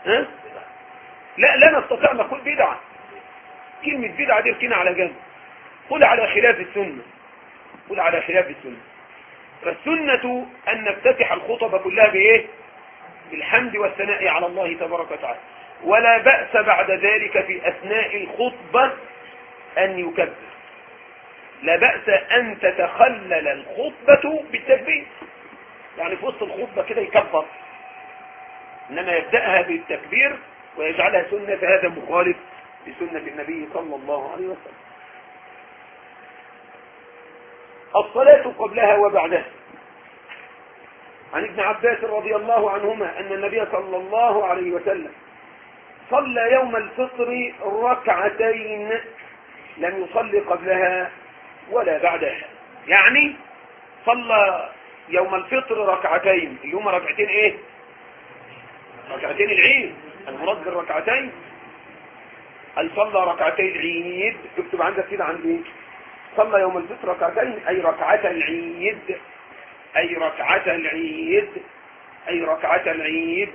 لا نستطيع أن نقول بدعة. كلمة بدعة دي اركنها على جنب، قل على خلاف السنة، قل على خلاف السنة. فالسنة أن نفتتح الخطبة كلها بإيه؟ بالحمد والثناء على الله تبارك وتعالى، ولا بأس بعد ذلك في أثناء الخطبة أن يكبر، لا بأس أن تتخلل الخطبة بالتكبير، يعني في وسط الخطبة كده يكبر، إنما يبدأها بالتكبير ويجعلها سنة، هذا مخالف لسنة النبي صلى الله عليه وسلم. الصلاة قبلها وبعدها. عن ابن عباس رضي الله عنهما أن النبي صلى الله عليه وسلم صلى يوم الفطر ركعتين لم يصلي قبلها ولا بعدها. يعني صلى يوم الفطر ركعتين، اللي هما ركعتين ايه؟ ركعتين العيد، المراد بالركعتين أي صلى ركعتي العيد. اكتب عندك كده عندي صلى يوم الفطر ركعتين أي ركعة العيد، أي ركعة العيد، أي ركعة العيد،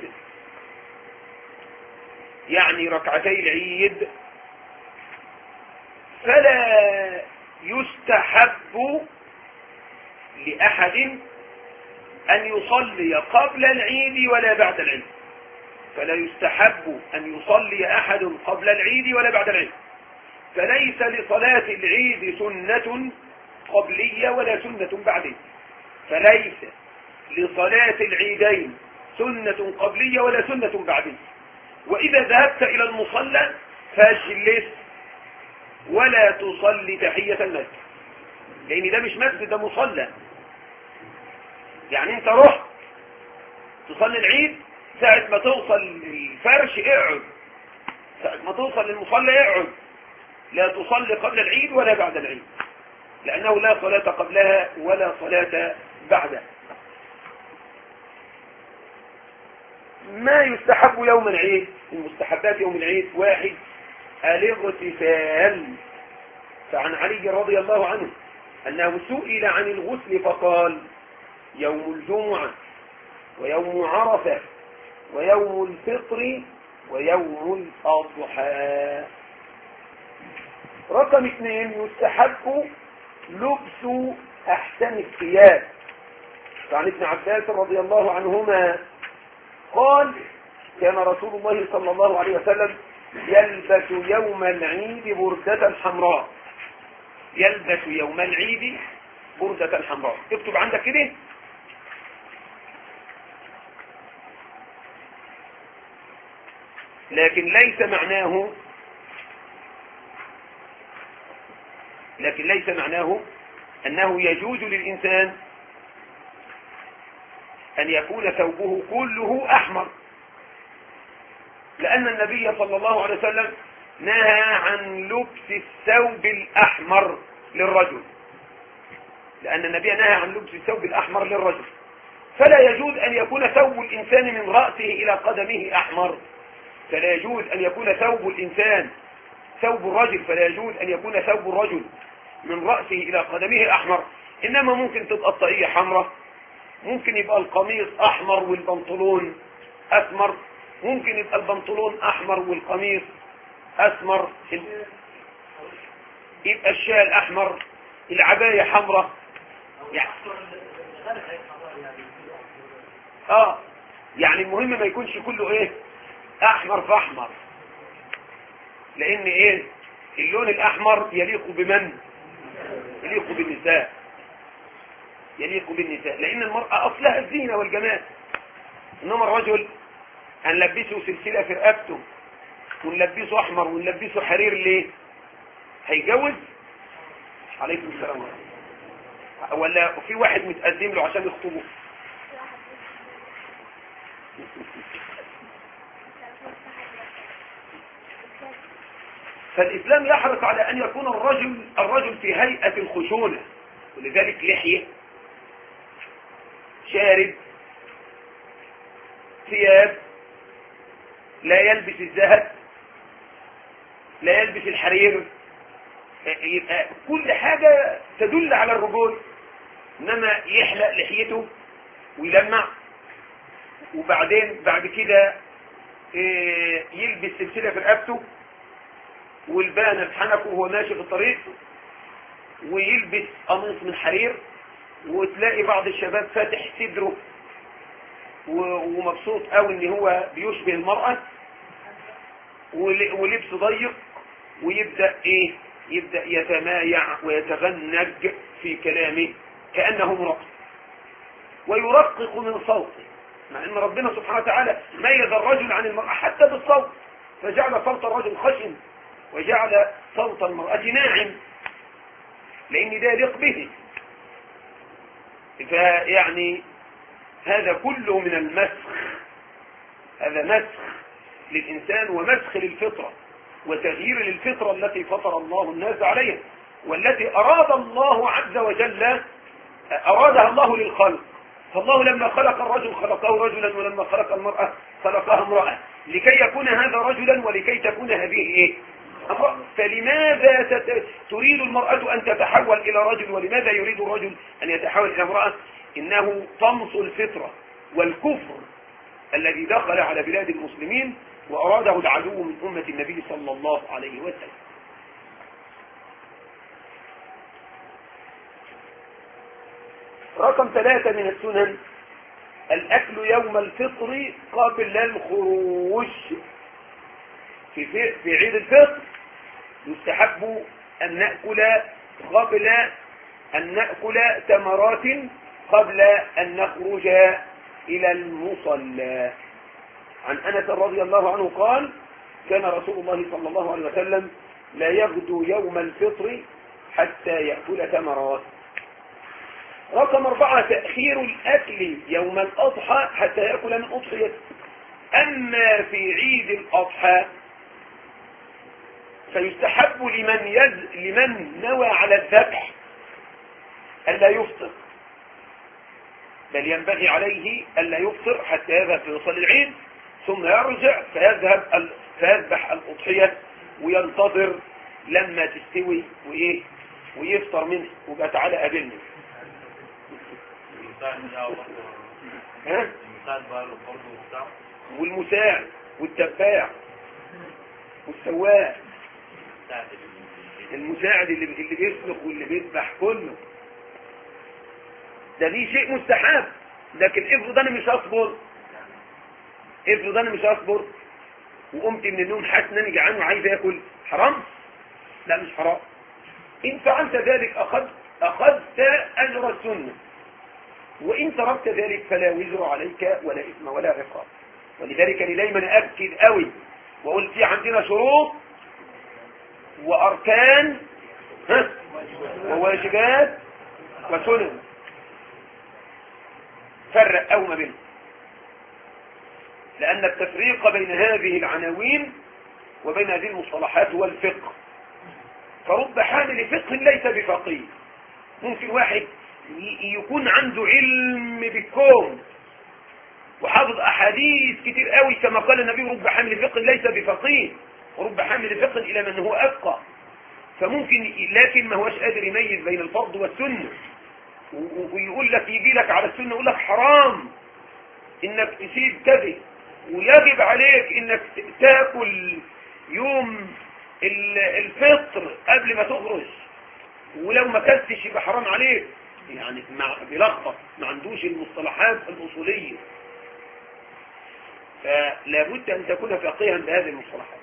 يعني ركعتي العيد. فلا يستحب لأحد أن يصلي قبل العيد ولا بعد العيد، فلا يستحب أن يصلي أحد قبل العيد ولا بعد العيد. فليس لصلاة العيد سنة قبلية ولا سنة بعدية، فليس لصلاة العيدين سنة قبلية ولا سنة بعدية. وإذا ذهبت إلى المصلى فاجلس ولا تصلي تحية المسجد، لأن ده مش مسجد، ده مصلى. يعني انت رحت تصلي العيد، ساعة ما توصل الفرش اقعد، ساعة ما توصل للمصلى اقعد، لا تصلي قبل العيد ولا بعد العيد، لأنه لا صلاة قبلها ولا صلاة بعدها. ما يستحب يوم العيد، المستحبات يوم العيد: واحد الاغتسال. فعن علي رضي الله عنه أنه سئل عن الغسل فقال: يوم الجمعة ويوم عرفة ويوم الفطر ويوم الأضحى. رقم 2 يستحب لبس أحسن الثياب. فعن ابن عباس رضي الله عنهما قال: كان رسول الله صلى الله عليه وسلم يلبس يوم العيد بردة حمراء، يلبس يوم العيد بردة حمراء. اكتب عندك كده: لكن ليس معناه أنه يجوز للإنسان أن يكون ثوبه كله أحمر، لأن النبي صلى الله عليه وسلم نهى عن لبس الثوب الأحمر للرجل، لأن النبي نهى عن لبس الثوب الأحمر للرجل. فلا يجوز أن يكون ثوب الإنسان من رأسه إلى قدمه أحمر، فلا يجوز أن يكون ثوب الإنسان ثوب الرجل، فلا يجوز أن يكون ثوب الرجل من رأسه إلى قدمه أحمر، إنما ممكن تبقى الطاقية حمراء، ممكن يبقى القميص أحمر والبنطلون أسمر، ممكن يبقى البنطلون أحمر والقميص أسمر، يبقى الشال أحمر، العباية حمراء، يعني يعني المهم ما يكونش كله ايه احمر فاحمر، لان ايه اللون الاحمر يليق بمن؟ يليق بالنساء، يليق بالنساء، لان المرأة اصلها الزينة والجمال. انما الرجل هنلبسه سلسلة في رقبته ونلبسه احمر ونلبسه حرير ليه؟ هيجوز؟ عليكم السلام ورحمة الله. ولا في واحد متقدم له عشان يخطبه؟ فالإسلام يحرص على أن يكون الرجل في هيئة الخشونة، ولذلك لحية، شارب، ثياب، لا يلبس الذهب، لا يلبس الحرير، يبقى كل حاجة تدل على الرجول. إنما يحلق لحيته ويلمع، وبعدين بعد كده يلبس سلسلة في رقبته والبانة في حنكه وهو ماشي في الطريق، ويلبس قميص من حرير، وتلاقي بعض الشباب فاتح صدره ومبسوط قوي ان هو بيشبه المرأة، ولبسه ضيق، ويبدأ يبدأ يتمايع ويتغنج في كلامه كأنه امرأة، ويرقق من صوته، مع ان ربنا سبحانه وتعالى ميز الرجل عن المرأة حتى بالصوت، فجعل صوت الرجل خشن وجعل صوت المرأة ناعم، لان ده يليق به. فيعني هذا كله من المسخ، هذا مسخ للإنسان ومسخ للفطرة وتغيير للفطرة التي فطر الله الناس عليها، والتي أراد الله عز وجل أرادها الله للخلق. فالله لما خلق الرجل خلقه رجلا، ولما خلق المرأة خلقها امرأة، لكي يكون هذا رجلا ولكي تكون هذه امرأة. فلماذا تريد المرأة أن تتحول إلى رجل، ولماذا يريد الرجل أن يتحول إلى امرأة؟ إنه طمس الفطرة والكفر الذي دخل على بلاد المسلمين وأراده العدو من أمة النبي صلى الله عليه وسلم. رقم 3 من السنن: الأكل يوم الفطر قبل الخروج. في عيد الفطر يستحب أن نأكل قبل أن نأكل تمرات قبل أن نخرج إلى المصلى. عن أنس رضي الله عنه قال: كان رسول الله صلى الله عليه وسلم لا يغدو يوم الفطر حتى يأكل تمرات. رقم 4: تأخير الأكل يوم الأضحى حتى يأكل من أضحيته. أما في عيد الأضحى فيستحب لمن نوى على الذبح ألا يفطر، بل ينبغي عليه ألا يفطر حتى يذهب يصلي العيد، ثم يرجع فيذبح الأضحية وينتظر لما تستوي ويفطر منه، وبقى تعالى قابلني. والمساعد والتباع والسواق، المساعد اللي بيسلخ واللي بيذبح كله ده دي شيء مستحب. لكن افرض انا مش هصبر وقمت من النوم حاسس ان انا جعان وعايز اكل، حرام؟ لا مش حرام. ان فعلت ذلك اخذت اجر السنه، وان تركت ذلك فلا وزر عليك ولا اثم ولا عقاب. ولذلك انا دايما اكد قوي واقول في عندنا شروط واركان وواجبات وسنن، فرق أو ما بينهم، لأن التفريق بين هذه العناوين وبين هذه المصطلحات هو الفقه. فرب حامل فقه ليس بفقيه. ممكن واحد يكون عنده علم بالكون وحافظ احاديث كتير قوي كما قال النبي رب حامل فقه ليس بفقيه ورب حامل فقه الى من هو افقه، فممكن لكن ما هوش قادر يميز بين الفرض والسنه، ويقول لك يجي لك على السنه يقول لك حرام انك تسيب كذا، ويجب عليك انك تاكل يوم الفطر قبل ما تخرج، ولو ما كلتش يبقى حرام عليك. يعني بيلخبط، ما عندوش المصطلحات الاصوليه، فلا بد ان تكون فقيها بهذه المصطلحات.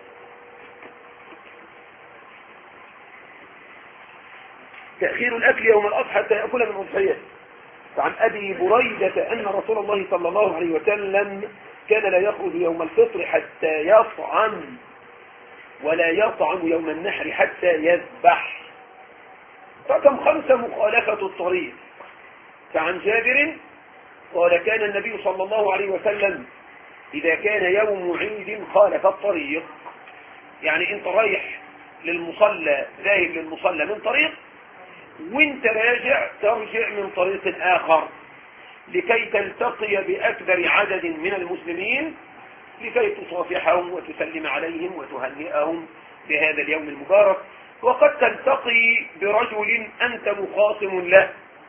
تأخير الأكل يوم الأضحى حتى يأكل من أضحيته. فعن أبي بريدة أن رسول الله صلى الله عليه وسلم كان لا يخرج يوم الفطر حتى يطعم، ولا يطعم يوم النحر حتى يذبح. رقم 5 مخالفة الطريق. فعن جابر قال كان النبي صلى الله عليه وسلم إذا كان يوم عيد خالف الطريق، يعني انت رايح للمصلى، ذاهب للمصلى من طريق، وانت راجع ترجع من طريق آخر لكي تلتقي بأكبر عدد من المسلمين، لكي تصافحهم وتسلم عليهم وتهنئهم بهذا اليوم المبارك. وقد تلتقي برجل أنت مخاصم له،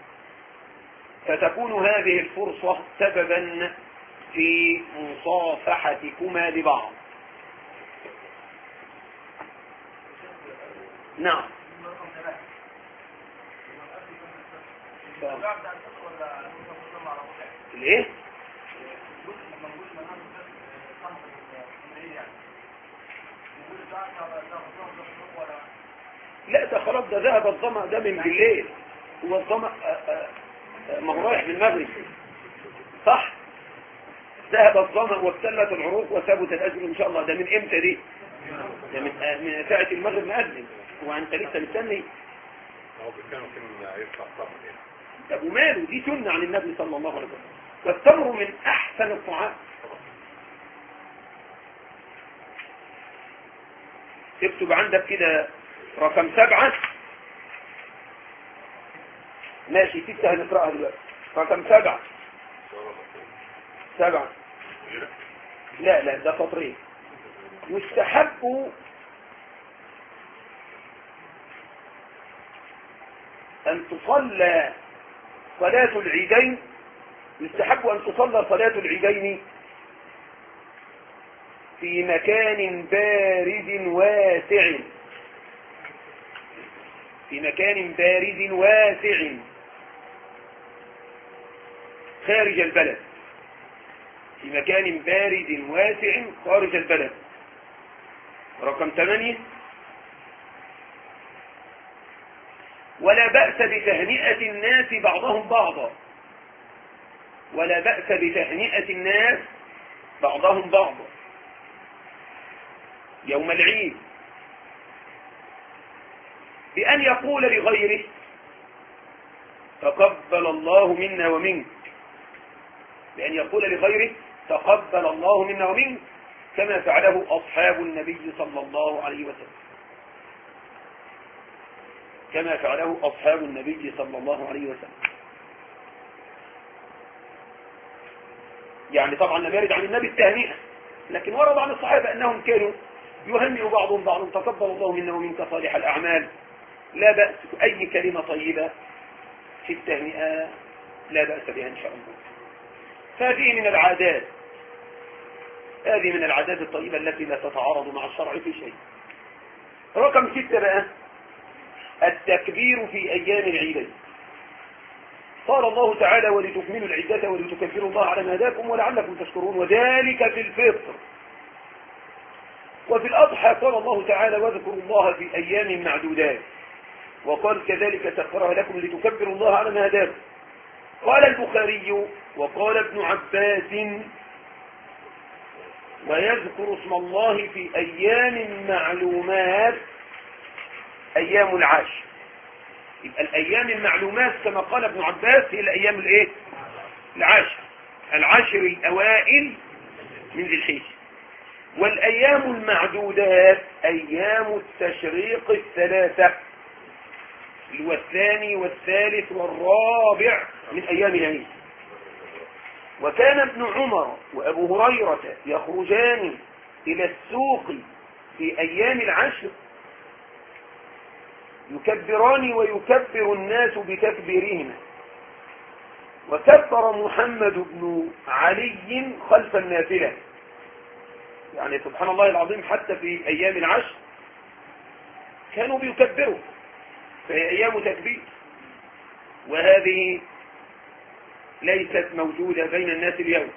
فتكون هذه الفرصة سببا في مصافحتكما لبعض. نعم. الايه؟ لا ده خلاص، ده ذهب الظمأ، ده من بالليل. هو الظمأ ما هو رايح من المغرب، صح؟ ذهب الظمأ وابتلت العروق وثبت الأجر إن شاء الله. ده من إمتى دي؟ ده من ساعة المغرب مأذن، وأنت لسه مستني. هو كانوا يطلع صبر يعني. طب وماله؟ دي سنة عن النبي صلى الله عليه وسلم. والتمر من أحسن الطعام. اكتب عندك كده رقم 7. ماشي 6 هنقرأها دلوقتي. رقم 7. لا ده سطرين. يستحب أن تصلى صلاة العيدين، يستحب أن تصلى صلاة العيدين في مكان بارد واسع، في مكان بارد واسع خارج البلد، في مكان بارد واسع خارج البلد. رقم 8 ولا بأس بتهنئة الناس بعضهم بعضا، ولا بأس بتهنئة الناس بعضهم بعضا يوم العيد بأن يقول لغيره تقبل الله منا ومنك، بأن يقول لغيره تقبل الله منا ومنك، كما فعله أصحاب النبي صلى الله عليه وسلم، كما فعله أصحاب النبي صلى الله عليه وسلم. يعني طبعا لم يرد عن النبي التهنئة، لكن ورد عن الصحابة أنهم كانوا يهنئ بعضهم بعضا تقبل الله منا ومنك صالح الأعمال. لا بأس، أي كلمة طيبة في التهنئة لا بأس بها إن شاء الله. فهذه من العادات، هذه من العادات الطيبة التي لا تتعارض مع الشرع في شيء. رقم 6 بقى التكبير في أيام العيدين. قال الله تعالى ولتكملوا العدة ولتكبروا الله على ما هداكم ولعلكم تشكرون، وذلك في الفطر. وفي الأضحى قال الله تعالى واذكروا الله في أيام معدودات، وقال كذلك سخرها لكم لتكبروا الله على ما هداكم. قال البخاري وقال ابن عباس ويذكر اسم الله في أيام معلومات أيام العشر. يبقى الأيام المعلومات كما قال ابن عباس هي الأيام الايه؟ العشر الأوائل من ذي الحجة. والأيام المعدودات أيام التشريق 3، والثاني والثالث والرابع من أيام العيد. وكان ابن عمر وأبو هريرة يخرجان إلى السوق في أيام العشر يكبران ويكبر الناس بتكبيرهما. وكبر محمد بن علي خلف النافلة. يعني سبحان الله العظيم حتى في أيام العشر كانوا بيكبروا، فهي أيام تكبير، وهذه ليست موجودة بين الناس اليوم.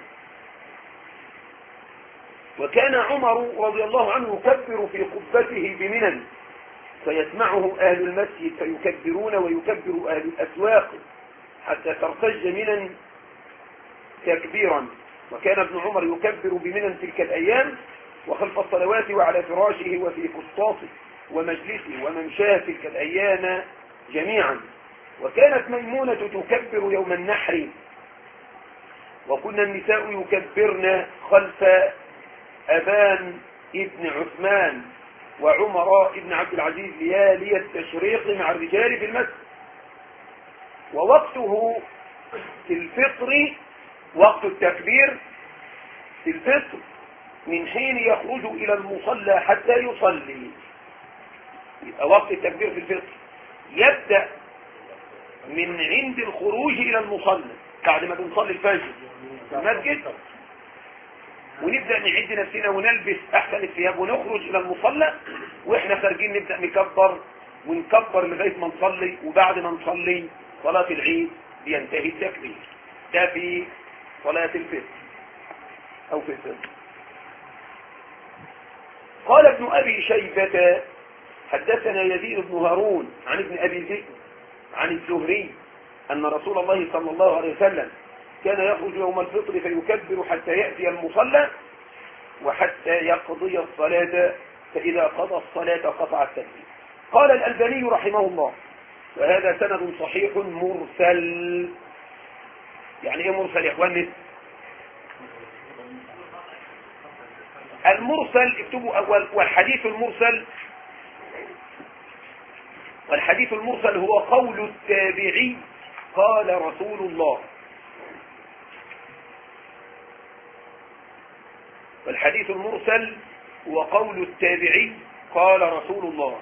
وكان عمر رضي الله عنه يكبر في قبته بمنن فيسمعه أهل المسجد فيكبرون ويكبر أهل الأسواق حتى ترتج منن تكبيرا. وكان ابن عمر يكبر بمنن تلك الأيام وخلف الصلوات وعلى فراشه وفي فسطاطه ومجلسه وممشاه تلك الأيام جميعا. وكانت ميمونة تكبر يوم النحر، وكنا النساء يكبرن خلف أبان ابن عثمان وعمر ابن عبد العزيز ليالي التشريق مع الرجال في المسجد. ووقته في الفطر، وقت التكبير في الفطر من حين يخرج إلى المصلى حتى يصلي. يبقى وقت التكبير في الفطر يبدأ من عند الخروج إلى المصلى بعد ما بنصلي الفجر في المسجد، ونبدأ نعد نفسنا ونلبس أحسن الثياب ونخرج إلى المصلى، وإحنا خارجين نبدأ نكبر ونكبر لغاية ما نصلي، وبعد ما نصلي صلاة العيد بينتهي التكبير. ده في صلاة الفطر أو في الفطر. قال ابن أبي شيبة حدثنا يزيد بن هارون عن ابن أبي ذئب عن الزهري أن رسول الله صلى الله عليه وسلم كان يخرج يوم الفطر فيكبر حتى يأتي المصلى وحتى يقضي الصلاة، فإذا قضى الصلاة قطع التكبير. قال الألباني رحمه الله وهذا سند صحيح مرسل. يعني ايه مرسل يا اخواني؟ المرسل اكتبوا أول. والحديث المرسل هو قول التابعي قال رسول الله. والحديث المرسل هو قول التابعي قال رسول الله.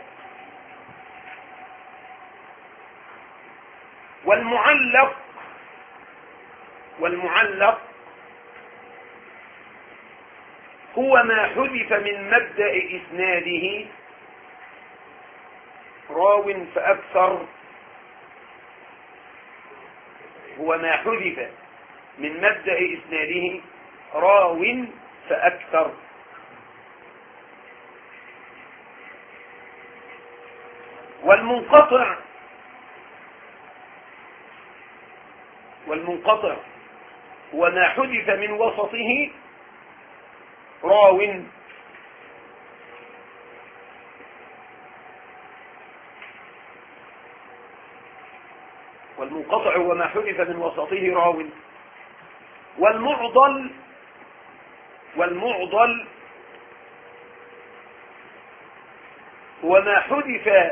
والمعلق هو ما حذف من مبدأ إسناده راو فأكثر. هو ما حذف من مبدأ إسناده راو فأكثر. والمنقطع هو ما حذف من وسطه راو. والمنقطع هو ما حذف من وسطه راو. والمعضل هو ما حذف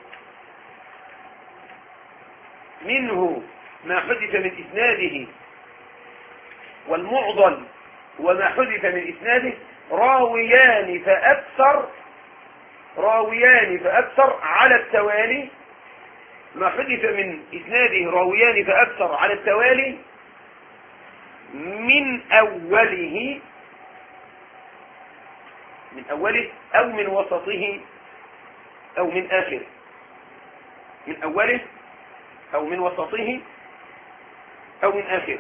منه ما حذف من إسناده. والمعضل هو ما حذف من إسناده راويان فأكثر على التوالي. ما حذف من إسناده راويان فأكثر على التوالي من أوله أو من وسطه أو من آخره. من أوله أو من وسطه أو من آخره.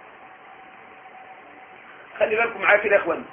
خلي بالكم معايا كده يا اخوانا.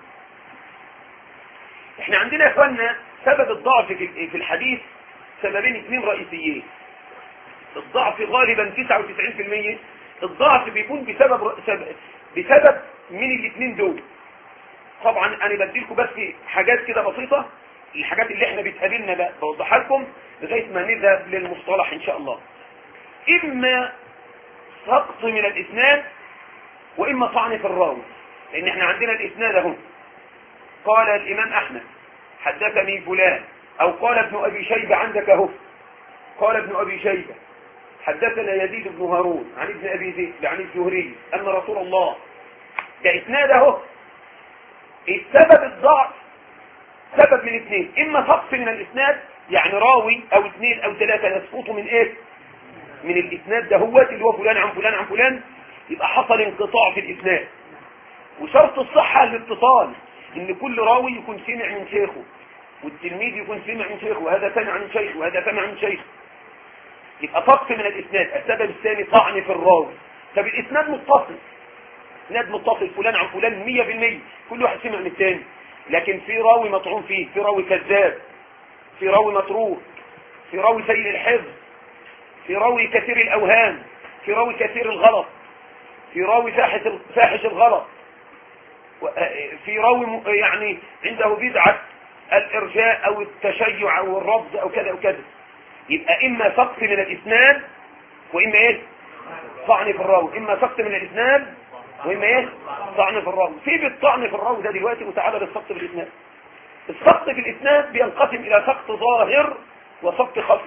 احنا عندنا يا اخوانا سبب الضعف في الحديث سببين اثنين رئيسيين. الضعف غالبا 99% الضعف بيكون بسبب من الاثنين دول. طبعا انا بديلكم بس حاجات كده بسيطة، الحاجات اللي احنا بتقابلنا بوضحها لكم لغاية ما نذهب للمصطلح ان شاء الله. اما سقط من الاسناد واما طعن في الراوي. لان احنا عندنا الاسناد اهو قال الامام احمد حدثني فلان، او قال ابن ابي شيبة عندك اهو قال ابن أبي شيبة حدثنا يزيد بن هارون عن ابن أبي ذئب عن الزهري أن رسول الله، ده إسناده السبب الضعف سبب من اثنين، إما سقط من الإسناد، يعني راوي أو اثنين أو ثلاثة يسقطوا من إيه؟ من الإسناد ده هو اللي هو فلان عن فلان عن فلان، يبقى حصل انقطاع في الإسناد. وشرط الصحة الاتصال، إن كل راوي يكون سمع من شيخه والتلميذ يكون سمع من شيخه وهذا سمع من شيخه وهذا سمع من شيخه، يبقى سقط من الإسناد. السبب الثاني طعن في الراوي. طب الإسناد متصل، إسناد متصل فلان عن فلان 100%، كل واحد سمع من الثاني، لكن في راوي مطعون فيه، في راوي كذاب، في راوي متروك، في راوي سيء الحفظ، في راوي كثير الأوهام، في راوي كثير الغلط، في راوي فاحش الغلط، في راوي يعني عنده بدعة الإرجاء أو التشيع أو الرفض أو كذا أو كذا. يبقى إما سقط من الإسناد وإما إيه؟ طعن في الراوي. إما سقط من الإسناد وإما إيه؟ طعن في الراوي. سيب الطعن في الراوي ده دلوقتي وتعالى للسقط في الإسناد. السقط في الإسناد بينقسم إلى سقط ظاهر وسقط خفي.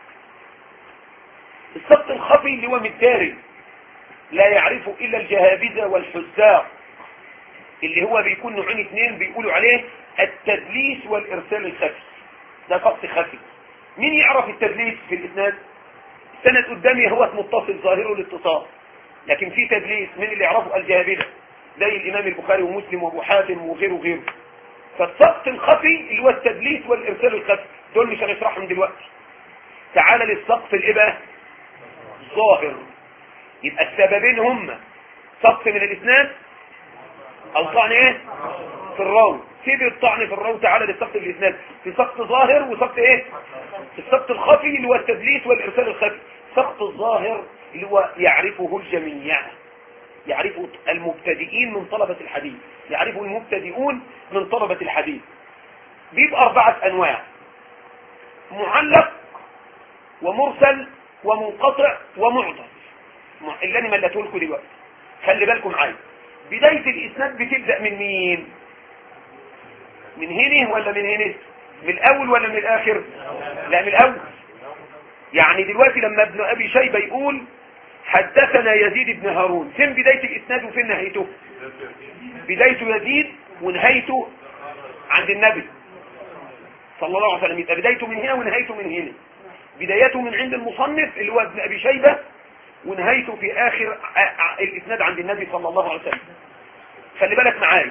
السقط الخفي اللي هو مداري لا يعرفه إلا الجهابذة والحذاق، اللي هو بيكون نوعين اثنين بيقولوا عليه التدليس والإرسال الخفي. ده سقط خفي. مين يعرف التدليس في الإسناد؟ السند قدامي هو متصل ظاهره الاتصال، لكن في تدليس من اللي يعرفه الجهابذة زي الإمام البخاري ومسلم وابو حاتم وغيره. فالسقط الخفي اللي هو التدليس والإرسال الخفي، دول مش هنشرحهم دلوقتي. تعال للسقط الإبه الظاهر. يبقى السببين هم سقط من الإسناد أو طعن إيه؟ في الراوي. سيب الطعن في الراوي، تعالى للسقط في الإسناد. في سقط ظاهر وسقط إيه؟ السقط الخفي اللي هو التدليس والإرسال الخفي. سقط الظاهر اللي هو يعرفه الجميع، يعرفه المبتدئين من طلبة الحديث، يعرفه المبتدئون من طلبة الحديث. بيبقى 4 أنواع: معلق ومرسل ومنقطع ومعضل، اللي انا مليته لكم دلوقتي. خلي بالكم معايا، بداية الإسناد بتبدأ من مين؟ من هنا ولا من هنا؟ من الأول ولا من الآخر؟ لا، من الأول. يعني دلوقتي لما ابن أبي شيبة يقول حدثنا يزيد بن هارون، فين بداية الإسناد وفين نهايته؟ بدايته يزيد ونهايته عند النبي صلى الله عليه وسلم. يبقى بدايته من هنا ونهايته من هنا. بدايته من عند المصنف اللي هو ابن أبي شيبة، ونهايته في آخر الإسناد عند النبي صلى الله عليه وسلم. خلي بالك معايا.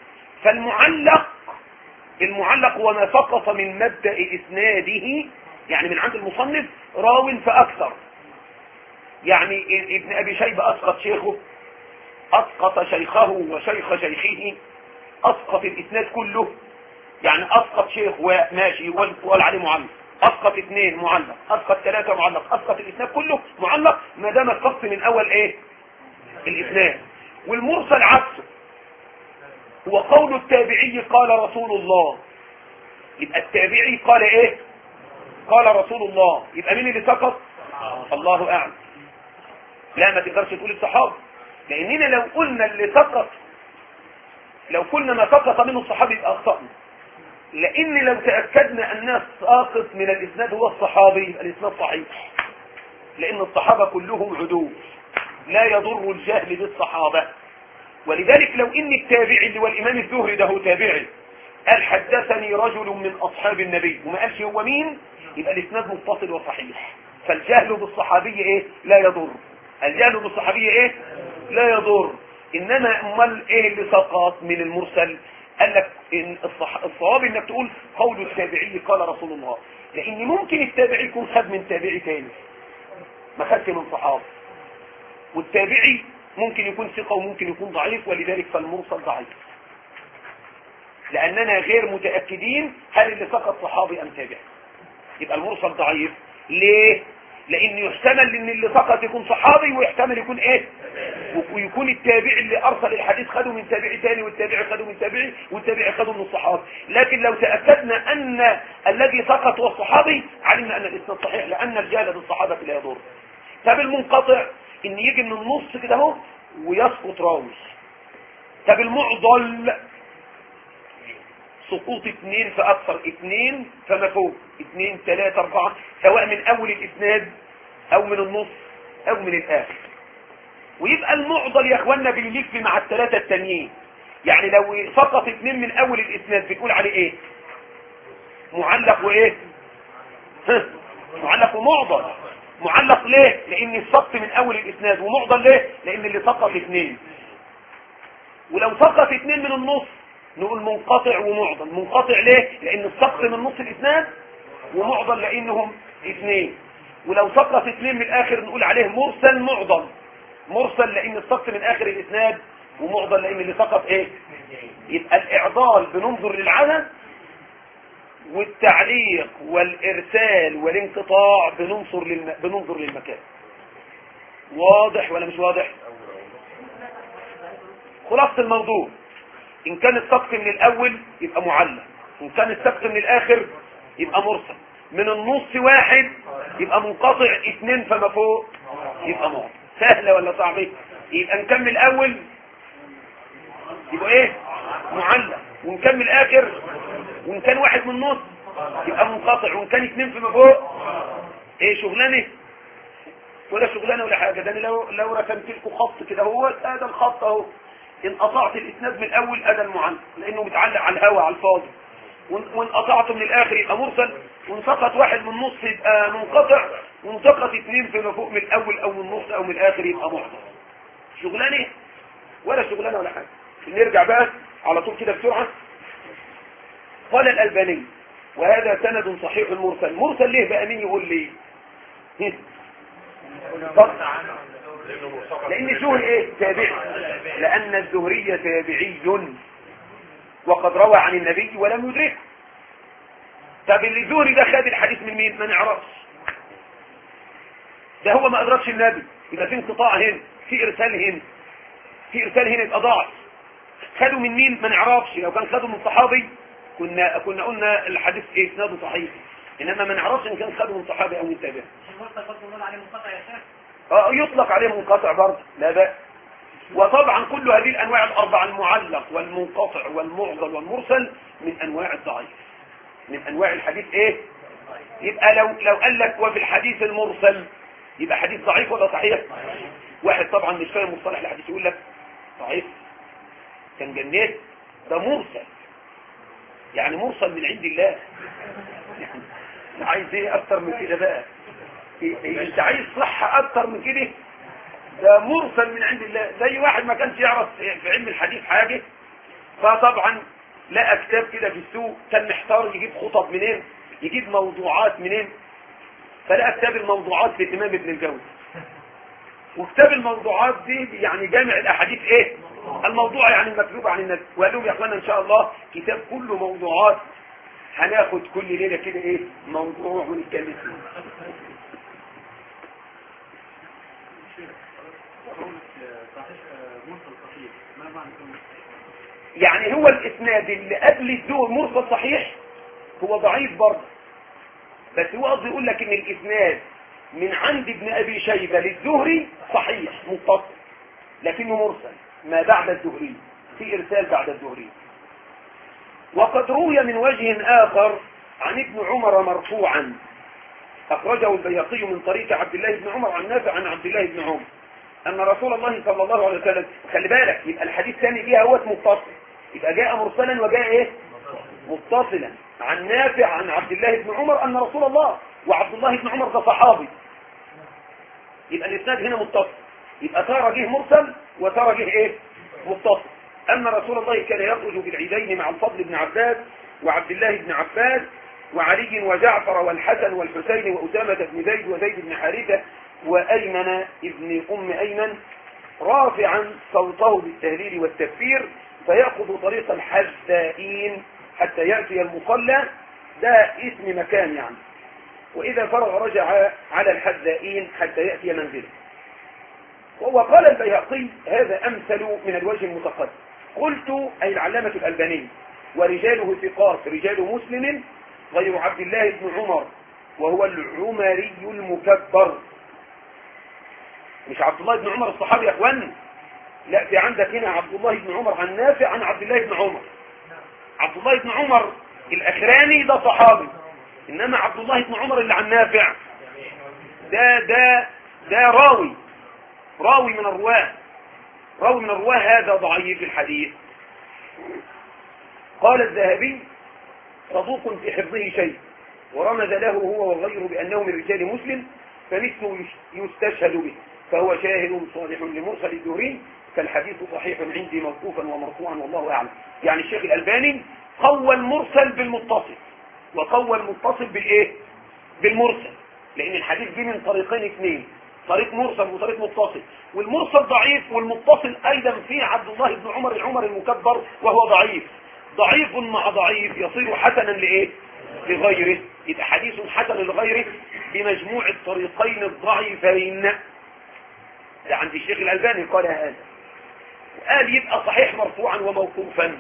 المعلق هو ما سقط من مبدأ إسناده، يعني من عند المصنف راو فأكثر. يعني ابن أبي شيبة أسقط شيخه، أسقط شيخه وشيخ شيخه، أسقط الإسناد كله. يعني أسقط شيخ وماشي وقال عليه معلق، أسقط 2 معلق، أسقط 3 معلق، أسقط الإسناد كله معلق ما دام السقط من أول إيه؟ الإسناد. والمرسل عكسه، هو قول التابعي قال رسول الله. يبقى التابعي قال إيه؟ قال رسول الله. يبقى مين اللي سقط؟ الله أعلم. لا، ما تقدرش تقول الصحابة، لأننا لو قلنا اللي سقط، لو قلنا ما سقط منه الصحابي يبقى أخطأنا. لأن لو تأكدنا أن الساقط من الإسناد هو الصحابي يبقى الإسناد صحيح، لأن الصحابة كلهم عدول، لا يضر الجهل بالصحابة. ولذلك لو إن التابعي اللي هو الإمام الزهري ده هو تابعي قال حدثني رجل من أصحاب النبي وما قالش هو مين، يبقى الإسناد متصل وصحيح. فالجهل بالصحابي إيه؟ لا يضر. الجهل بالصحابي إيه؟ لا يضر. إنما أمال إيه اللي سقط من المرسل؟ قال لك إن الصواب إنك تقول قول التابعي قال رسول الله، لأن ممكن التابعي يكون خد من تابعي تاني ما خدش من صحابه، والتابعي ممكن يكون ثقة وممكن يكون ضعيف، ولذلك فالمرسل ضعيف، لأننا غير متأكدين هل اللي سقط صحابي أم تابعي. يبقى المرسل ضعيف. ليه؟ لأن يحتمل ان اللي سقط يكون صحابي، ويحتمل يكون ايه؟ ويكون التابعي اللي ارسل الحديث خده من تابعي تاني، والتابعي خده من تابعي، والتابعي خده من الصحابي. لكن لو تأكدنا ان الذي سقط هو الصحابي علمنا ان الاسناد صحيح، لان الجهل بالصحابة لا يضر. طب المنقطع ان يجي من النص كده اهو ويسقط راوي. طب المعضل سقوط 2 فاكثر، 2 فما فوق، 2 3 4، سواء من اول الاسناد او من النص او من الاخر. ويبقى المعضل يا اخوانا بيلف مع الثلاثه التانيين. يعني لو سقط 2 من اول الاسناد بنقول عليه ايه؟ معلق وايه؟ معلق ومعضل. معلق ليه؟ لان السقط من اول الاسناد، ومعضل ليه؟ لان اللي سقط 2. ولو سقط 2 من النص نقول منقطع ومعضل. منقطع ليه؟ لان السقط من نص الاسناد، ومعضل لانهم 2. ولو سقط 2 من الاخر نقول عليه مرسل معضل. مرسل لان السقط من اخر الاسناد، ومعضل لان اللي سقط ايه؟ يبقى الاعضال بننظر للعدد، والتعليق والارسال والانقطاع بننظر للمكان. واضح ولا مش واضح؟ خلاصة الموضوع، ان كان السقط من الاول يبقى معلق، ان كان السقط من الاخر يبقى مرسل، من النص 1 يبقى منقطع، 2 فما فوق يبقى معضل. سهلة ولا صعبة؟ يبقى نكمل الاول يبقى ايه؟ معلق، ونكمل الاخر، وان كان 1 من النص يبقى منقطع، وان كان 2 فما فوق ايه؟ شغلانه ولا شغلانه ولا حاجه. ده انا لو رسمت لكم خط كده، هو هذا الخط اهو، ان قطعت الاسناد من الاول ادى المعلق لانه متعلق على الهواء على الفاضي، وان قطعته من الاخر يبقى مرسل، وان سقط 1 من النص يبقى منقطع، وان سقط 2 فيما فوق من الاول او من النص او من الاخر يبقى معضل. شغلانه ولا شغلانه ولا حاجه. نرجع بقى على طول كده بسرعه. قال الألباني وهذا سند صحيح مرسل. مرسل ليه بقى؟ مين يقول لي؟ لان الزهري ايه؟ تابعي، لان الزهري تابعي وقد روى عن النبي ولم يدركه. طب اللي الزهري ده خد الحديث من مين؟ ما نعرفش. ده هو ما ادركش النبي، يبقى في انقطاع هنا، في ارسال هنا، في ارسال هنا يبقى ضعف. خدوا من مين؟ ما نعرفش. لو كان خدوا من صحابي كنا قلنا الحديث ايه؟ اسناده صحيح، انما ما نعرفش ان كان خدوا من صحابي او من تابعي. يطلق عليه منقطع برضه، لا بأس. وطبعا كل هذه الانواع الاربعه، المعلق والمنقطع والمعضل والمرسل، من انواع الضعيف، من انواع الحديث ايه؟ يبقى لو قال لك وفي الحديث المرسل، يبقى حديث ضعيف ولا صحيح؟ واحد طبعا مش فاهم مصطلح الحديث يقول لك ضعيف، كان جنيت، ده مرسل، يعني مرسل من عند الله. يعني عايز ايه اكتر من كده بقى؟ انت عايز صحة اكتر من كده؟ ده مرسل من عند الله. زي واحد ما كانش يعرف في علم الحديث حاجة، فطبعا لقى كتاب كده في السوق، كان محتار يجيب خطب منين، يجيب موضوعات منين، فلقى كتاب الموضوعات للإمام ابن الجوزي. وكتاب الموضوعات دي يعني جامع الاحاديث ايه؟ الموضوع يعني المكتوب عن النبي. وقال لهم يا اخوانا ان شاء الله كتاب كله موضوعات، هناخد كل ليله كده ايه؟ موضوع ونتكلم فيه. يعني هو الاسناد اللي قبل الزهري مرسل صحيح هو ضعيف برضه، بس هو قصدي يقول لك ان الاسناد من عند ابن ابي شيبه للزهري صحيح متصل، لكنه مرسل ما بعد الزهري، في ارسال بعد الزهري. وقد روي من وجه اخر عن ابن عمر مرفوعا، اخرجه البيهقي من طريق عبد الله بن عمر عن نافع عن عبد الله بن عمر ان رسول الله صلى الله عليه وسلم، خلي بالك يبقى الحديث الثاني فيها هو متصل، يبقى جاء مرسلا وجاء ايه؟ متصلا عن نافع عن عبد الله بن عمر ان رسول الله، وعبد الله بن عمر ده صحابي، يبقى الاسناد هنا متصل، يبقى تارة جه مرسل وتارة جه ايه؟ متصل. ان رسول الله كان يخرج بالعيدين مع الفضل بن عباس وعبد الله بن عباس وعلي وجعفر والحسن والحسين وأسامة بن زيد وزيد بن حارثة وأيمن ابن أم أيمن، رافعا صوته بالتهليل والتكبير، فيأخذ طريق الحذائين حتى يأتي المصلى، ده اسم مكان يعني، وإذا فرغ رجع على الحذائين حتى يأتي منزله. وهو قال البيهقي هذا أمثل من الوجه المتقدم. قلت أي العلامة الألباني ورجاله ثقات رجال مسلم غير عبد الله بن عمر وهو العمري المكبر، مش عبد الله بن عمر الصحابي يا اخواني، لا، في عندك هنا عبد الله بن عمر عن نافع عن عبد الله بن عمر، عبد الله بن عمر الاخراني ده صحابي، انما عبد الله بن عمر اللي عن نافع ده راوي من الرواه هذا ضعيف الحديث. قال الذهبي صدوق في حفظه شيء، ورمز له هو وغيره بأنه من رجال مسلم، فمثله يستشهد به، فهو شاهد صالح لمرسل الزهري، فالحديث صحيح عندي موقوفا ومرفوعا والله أعلم. يعني الشيخ الألباني قوى المرسل بالمتصل، وقوى المتصل بالمرسل، لأن الحديث دي من طريقين اثنين، طريق مرسل وطريق متصل، والمرسل ضعيف، والمتصل أيضا فيه عبد الله بن عمر المكبر وهو ضعيف مع ضعيف يصير حسنا لغيره، يبقى حديث حسن لغيره بمجموع الطريقين الضعيفين. ده عند الشيخ الألباني قال هذا، وقال يبقى صحيح مرفوعا وموقوفا.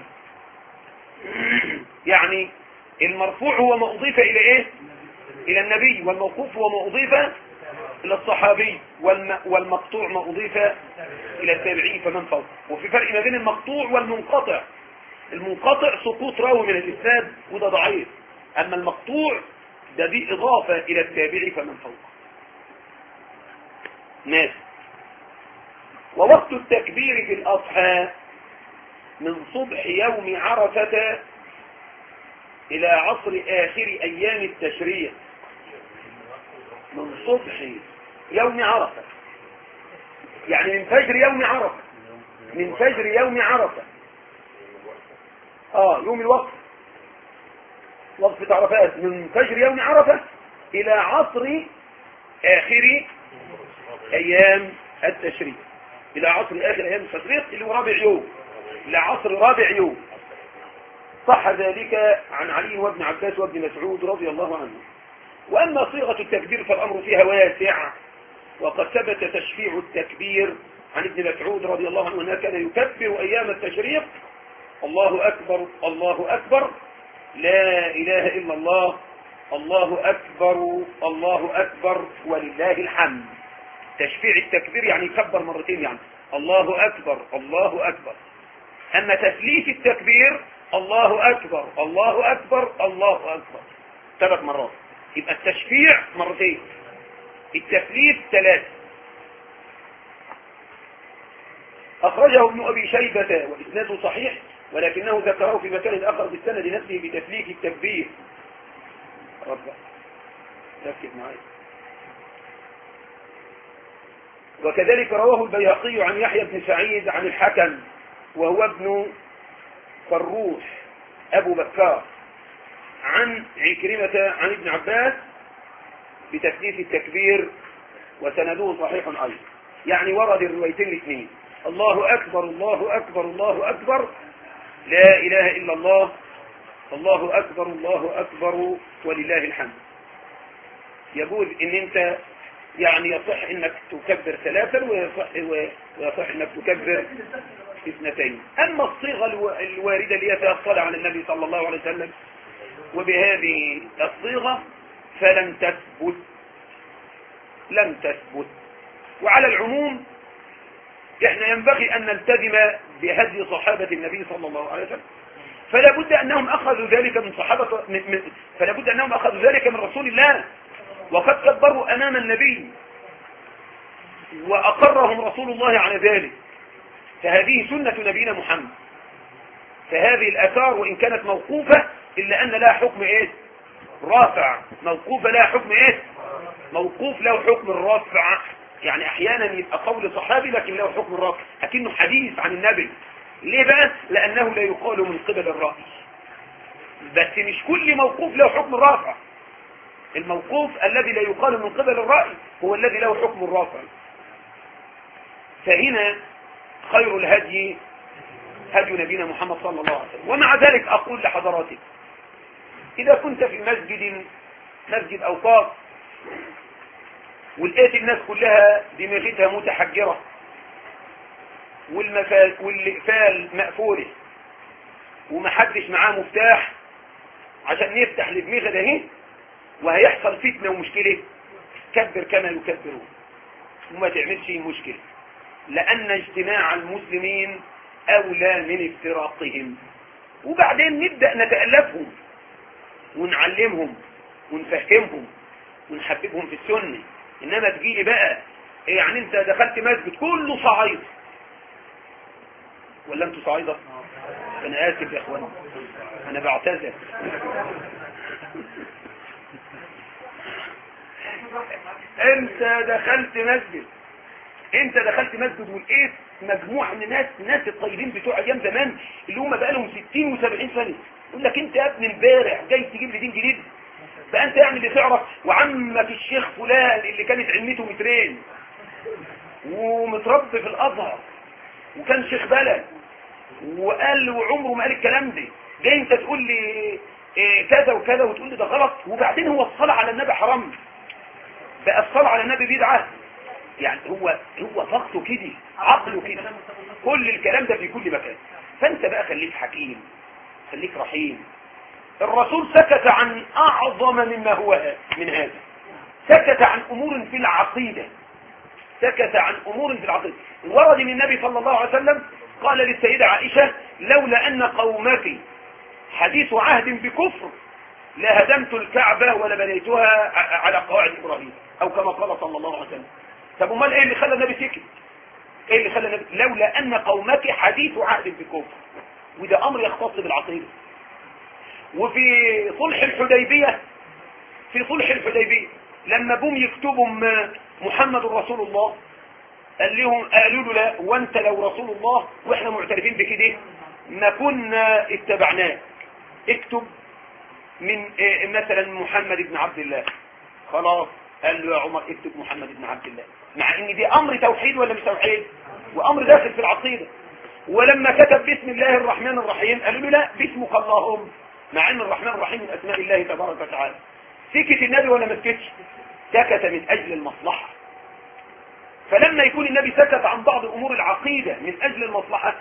يعني المرفوع هو ما أضيف إلى إلى النبي، والموقوف هو ما أضيف إلى الصحابي، والمقطوع ما أضيف إلى التابعين فمن فوق. وفي فرق ما بين المقطوع والمنقطع. المنقطع سقوط راوي من الإسناد وده ضعيف، أما المقطوع ده دي إضافة إلى التابعي فمن فوق. ناس. ووقت التكبير في الأضحى من صبح يوم عرفة إلى عصر آخر أيام التشريق. من صبح يوم عرفة يعني من فجر يوم عرفة، يوم الوقف، وقفة عرفات، من فجر يوم عرفة إلى عصر آخر أيام التشريق، إلى عصر آخر أيام التشريق اللي هو رابع يوم، إلى عصر رابع يوم. صح ذلك عن علي وابن عباس وابن مسعود رضي الله عنه. وأما صيغة التكبير فالأمر فيها واسع، وقد ثبت تشفيع التكبير عن ابن مسعود رضي الله عنه أنه كان يكبر أيام التشريق: الله أكبر الله أكبر لا إله إلا الله، الله أكبر الله أكبر ولله الحمد. تشفيع التكبير يعني يكبر مرتين، يعني الله أكبر الله أكبر. أما تثليث التكبير الله أكبر الله أكبر الله أكبر 3 مرات، يبقى التشفيع مرتين، التثليث 3. أخرجه ابن أبي شيبة وإسناده صحيح، ولكنه ذكره في مكان آخر بالسند نفسه بتثليث التكبير. ركز معي. وكذلك رواه البيهقي عن يحيى بن سعيد عن الحكم وهو ابن فروح أبو بكار عن عكرمة عن ابن عباس بتثليث التكبير، وسنده صحيح أيضا. يعني ورد الروايتين الاثنين: الله أكبر الله أكبر الله أكبر لا إله إلا الله، الله أكبر الله أكبر ولله الحمد. يجوز ان انت يعني يصح انك تكبر 3 ويصح انك تكبر 2. اما الصيغة الواردة اللي هي فيها الصلاة على النبي صلى الله عليه وسلم وبهذه الصيغة فلم تثبت. وعلى العموم احنا ينبغي ان نلتزم بهدي صحابة النبي صلى الله عليه وسلم، فلا بد انهم اخذوا ذلك من رسول الله، وقد كبروا امام النبي واقرهم رسول الله على ذلك، فهذه سنة نبينا محمد. فهذه الاثار وان كانت موقوفة الا ان لها حكم رافع. موقوفة لها حكم موقوف له حكم الرافع. يعني احيانا يبقى قول صحابي لكن له حكم الرافع، لكنه حديث عن النبي. ليه بقى؟ لانه لا يقال من قبل الرأي، بس مش كل موقوف له حكم الرافع. الموقوف الذي لا يقال من قبل الرأي هو الذي له حكم الرافع. فهنا خير الهدي هدي نبينا محمد صلى الله عليه وسلم. ومع ذلك أقول لحضراتك: إذا كنت في مسجد أوقاف ولقيت الناس كلها دماغتها متحجرة والإقفال مقفولة ومحدش معاه مفتاح عشان نفتح لدماغه ده، وهيحصل فتنة ومشكلة، كبر كما يكبرون وما تعملش مشكلة، لأن اجتماع المسلمين أولى من افتراقهم. وبعدين نبدأ نتألفهم ونعلمهم ونفهمهم ونحببهم في السنة. انما تجيلي بقى يعني انت دخلت مسجد كله صعيد، ولا انتوا صعيدة؟ انا اسف يا اخوان، انا بعتذر. انت دخلت مسجد ولقيت مجموعة من الناس الطيبين بتوع ايام زمان اللي هم بقى لهم 60 و70 سنة، يقول لك انت يا ابن امبارح جاي تجيب لي دين جديد؟ بقى انت يعني اللي تعرف وعمك الشيخ فلان اللي كانت علمته مترين ومتربي في الازهر وكان شيخ بلد وقال وعمره ما قال الكلام ده، جاي انت تقول لي كذا وكذا وتقول لي ده غلط؟ وبعدين هو الصلاة على النبي حرام، بقى الصلاة على النبي بدعة؟ يعني هو ضغطه كده، عقله كده، كل الكلام ده في كل مكان. فانت بقى خليك حكيم، خليك رحيم. الرسول سكت عن اعظم مما هو من هذا، سكت عن امور في العقيدة، سكت عن امور في العقيدة. ورد من النبي صلى الله عليه وسلم قال للسيدة عائشة: لولا ان قومك حديث عهد بكفر لهدمت الكعبة ولبنيتها على قواعد ابراهيم، او كما قال صلى الله عليه وسلم. طب امال ايه اللي خلى النبي سكت؟ ايه اللي خلى النبي؟ لولا ان قومك حديث عهد بكفر، وده امر يختص بالعقيدة. وفي صلح الحديبية لما جم يكتبوا محمد رسول الله قالوا له: لا، وانت لو رسول الله واحنا معترفين بكده ما كنا اتبعناه، اكتب من مثلا محمد بن عبد الله. خلاص قال له يا عمر اكتب محمد بن عبد الله، مع ان دي امر توحيد ولا مش توحيد؟ وامر داخل في العقيدة. ولما كتب بسم الله الرحمن الرحيم قالوا له: لا، باسمك اللهم، مع ان الرحمن الرحيم من اسماء الله تبارك وتعالى. سكت النبي ولا ما سكتش؟ سكت من اجل المصلحة. فلما يكون النبي سكت عن بعض امور العقيدة من اجل المصلحة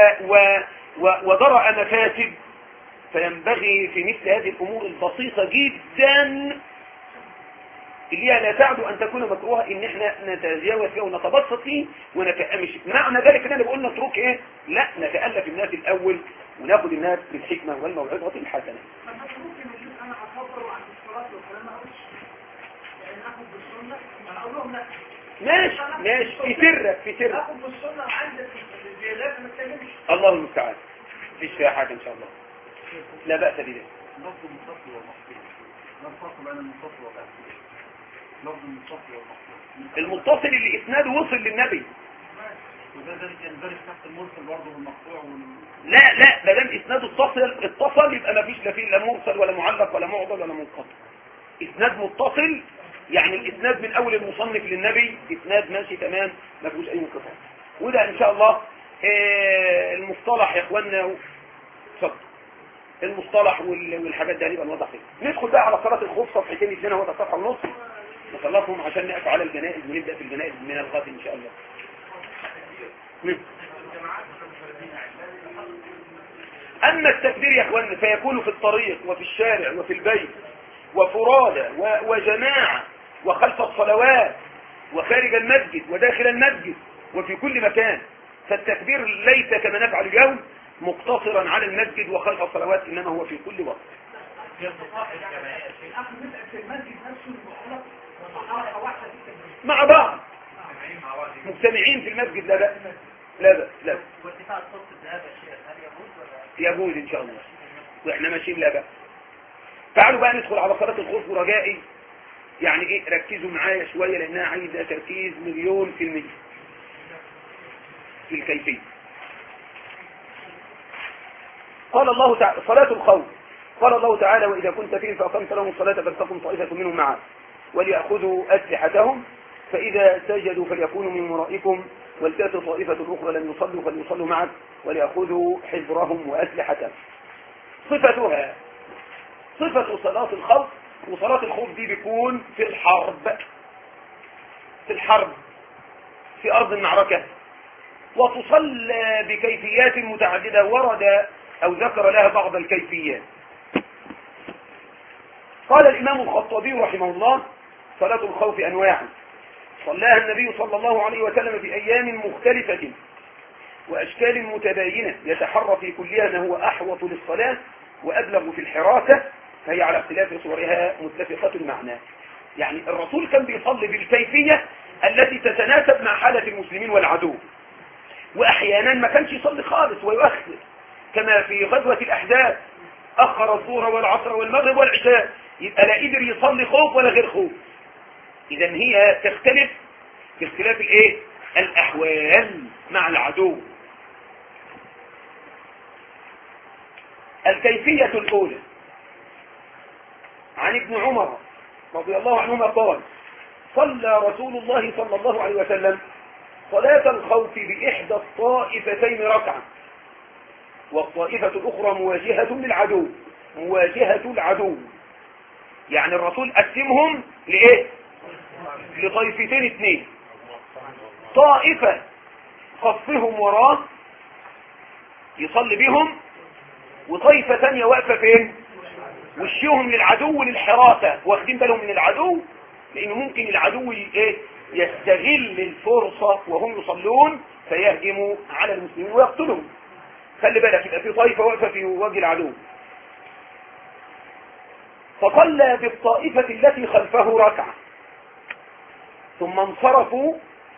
ودرأ مفاسد، فينبغي في مثل هذه الامور البسيطة جدا اللي هي لا تعد ان تكون مكروهة ان احنا نتجاوز فيها ونتبسط فيه ونتأمش. معنى ذلك ان انا بقول نترك ايه؟ لا، نتألف الناس الاول وناخد الناس بالحكمة والموعظة الحسنة. ممكن نجيب انا افضل عن الصلاة والكلام ما اقولش يعني اخد بالسنة، انا اقول لهم لا ماشي في سرك اخد بالسنة وعندك الزيادات ما تكلمش. الله المستعان، مفيش فيها حاجة ان شاء الله، لا بأس بذلك. لفظ المتصل والمقصود، ما الفرق بين المتصل والمقصود؟ لفظ المتصل والمقصود، المتصل اللي اسناده وصل للنبي، وده يندرج تحت المرسل برضه والمقطوع لا ما دام اسناده اتصل يبقى ما فيش لا فيه لا مرسل ولا معلق ولا معضل ولا منقطع. اسناد متصل يعني الاسناد من اول المصنف للنبي اسناد ماشي تمام ما فيهوش اي انقطاع. وده ان شاء الله المصطلح يا اخواننا، اتفضل، المصطلح والحاجات دي هنبقى نوضح فيها. ندخل بقى على صلاه الخوف، صفحتين اثنين اهو، صفحه ونص نخلصهم عشان نقف على الجنائز ونبدا في الجنائز من الغد ان شاء الله. اما التكبير يا اخوان فيكون في الطريق وفي الشارع وفي البيت وفرادى وجماعة وخلف الصلوات وخارج المسجد وداخل المسجد وفي كل مكان. فالتكبير ليس كما نفعل اليوم مقتصرا على المسجد وخلف الصلوات، انما هو في كل وقت. مع بعض مجتمعين في المسجد لا بأس، لا بأس، لا بأس. وارتفاع الصوت بهذا الشيء هل يجوز ولا؟ يجوز ان شاء الله واحنا ماشيين لا بأس. تعالوا بقى ندخل على صلاة الخوف ورجائي. يعني ايه؟ ركزوا معايا شوية لانها عايزة تركيز 100% في الكيفية. قال الله تعالى صلاة الخوف، قال الله تعالى: وإذا كنت فيهم فأقمت لهم الصلاة فلتقم طائفة منهم معك وليأخذوا أسلحتهم فإذا سجدوا فليكونوا من ورائكم ولتأتي طائفة أخرى لم يصلوا فليصلوا معك وليأخذوا حذرهم وأسلحتهم. صفتها صفة صلاة الخوف. وصلاة الخوف دي بيكون في الحرب في أرض المعركة، وتصلى بكيفيات متعددة ورد أو ذكر لها بعض الكيفيات. قال الإمام الخطابي رحمه الله: صلاة الخوف أنواع صلاها النبي صلى الله عليه وسلم في أيام مختلفة وأشكال متباينة يتحرى في كلها ما هو أحوط للصلاة وأبلغ في الحراسة، فهي على اختلاف صورها متفقة المعنى. يعني الرسول كان بيصلي بالكيفية التي تتناسب مع حالة المسلمين والعدو، وأحيانا ما كانش يصلي خالص ويؤخر، كما في غزوة الأحزاب أخر الظهر والعصر والمغرب والعشاء، يبقى لا قدر يصلي خوف ولا غير خوف. إذا هي تختلف في اختلاف الايه؟ الأحوال مع العدو. الكيفية الأولى عن ابن عمر رضي الله عنهما قال: صلى رسول الله صلى الله عليه وسلم صلاة الخوف بإحدى الطائفتين ركعة، والطائفة الأخرى مواجهة للعدو، مواجهة العدو. يعني الرسول قسمهم لإيه؟ لطائفتين اثنين، طائفة صفهم وراه يصلي بهم، وطائفة ثانية واقفة فين؟ وشيهم للعدو للحراسة، واخدين بالهم من العدو، لأنه ممكن العدو يستغل الفرصة وهم يصلون فيهجموا على المسلمين ويقتلهم. خلي بالك، يبقى في طائفة واقفة في وجه العدو. فصلى بالطائفة التي خلفه ركعة، ثم انصرفوا،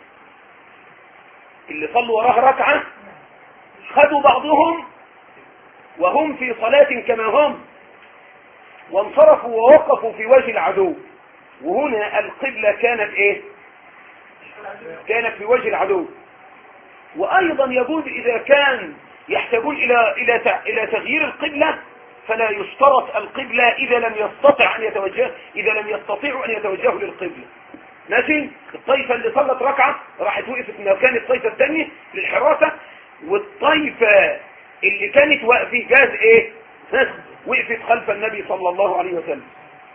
اللي صلوا وراه ركعة خدوا بعضهم وهم في صلاة كما هم، وانصرفوا ووقفوا في وجه العدو. وهنا القبلة كانت ايه؟ كانت في وجه العدو. وايضا يجوز اذا كان يحتاجون الى تغيير القبلة، فلا يشترط القبلة اذا لم يستطيعوا ان يتوجهوا للقبلة. ماشي؟ الطائفة اللي صلت ركعة راحت وقفت مكان الطائفة الثانية للحراسة، والطائفة اللي كانت واقفة جاز ايه؟ وقفت خلف النبي صلى الله عليه وسلم.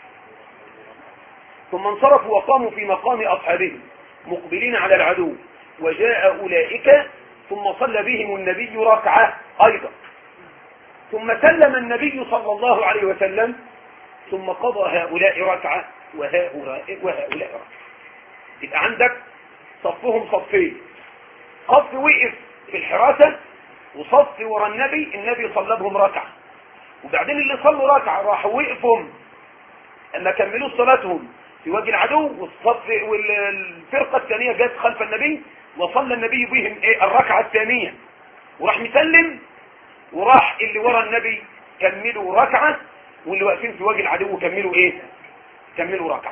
ثم انصرفوا وقاموا في مقام أصحابهم مقبلين على العدو، وجاء أولئك ثم صلى بهم النبي ركعة أيضا، ثم سلم النبي صلى الله عليه وسلم، ثم قضى هؤلاء ركعة وهؤلاء ركعة. يبقى عندك صفهم صفين، صف وقف في الحراسة وصف ورا النبي صلى بهم ركعة، وبعدين اللي صلوا ركعة راحوا وقفهم اما كملوا صلاتهم في وجه العدو، والفرقة الثانية جاءت خلف النبي وصلى النبي بهم الركعة الثانية، وراح مسلم، وراح اللي ورا النبي كملوا ركعة، واللي واقفين في وجه العدو كملوا كملوا ركعة.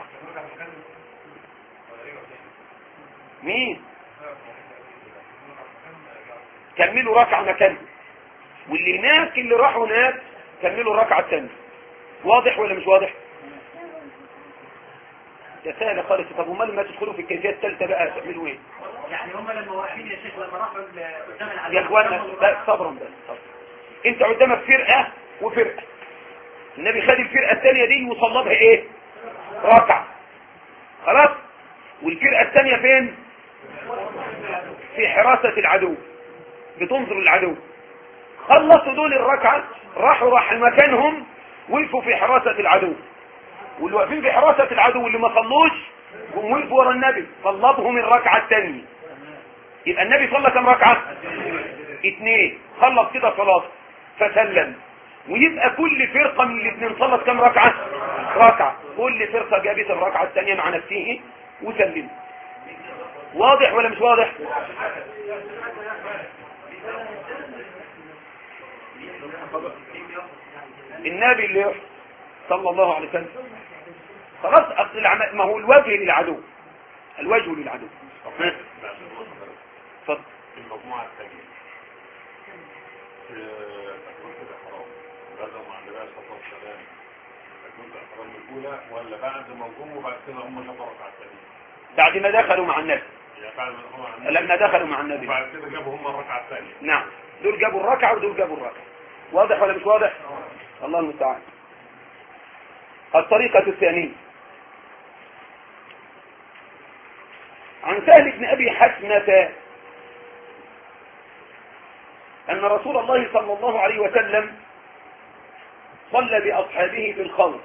مين؟ كملوا ركعة مكانه، واللي هناك اللي راحوا هناك كملوا الركعة الثانية. واضح ولا مش واضح؟ يا سهل خالص. طب امال ما تدخلوا في الكيفية الثالثة بقى تعملوا ايه؟ يعني هم لما واقفين يا شيخ لما راحوا قدام العدو يا اخوانا صبرا بس. انت قدامك فرقة وفرقة، النبي خد الفرقة الثانية دي وصلى بها ركعة، خلاص، والفرقة الثانية فين؟ في حراسة العدو بتنظر العدو. خلصوا دول الركعة راح مكانهم وقفوا في حراسة العدو، واللي واقفين في حراسة العدو واللي ما صلوش هم وقفوا ورا النبي صلى بهم الركعة الثانية. يبقى النبي صلى كم ركعة؟ 2. خلص كده صلاة فسلم، ويبقى كل فرقة من الاثنين صلت كم ركعة؟ ركعة. كل فرقة جابت الركعة الثانية مع نفسه وسلم. واضح ولا مش واضح؟ النبي اللي صلى الله عليه وسلم خلاص، اصل ما هو الوجه للعدو، الوجه للعدو. اتفضل. المجموعة الثانية في تكبيرة الإحرام بدأوا مع النبي صلى الله عليه وسلم تكبيرة الإحرام الأولى، ولا بعد ما جم وبعد كده هم شطروا على الثانية؟ بعد ما دخلوا مع النبي. يعني بعد ما دخلوا مع النبي لما دخلوا مع النبي وبعد كده جابوا هم الركعة الثانية. نعم، دول جابوا الركعة ودول جابوا الركعة. واضح ولا مش واضح؟ الله المستعان. الطريقة الثانية عن سهل بن أبي حسنة أن رسول الله صلى الله عليه وسلم صلى بأصحابه في الخوف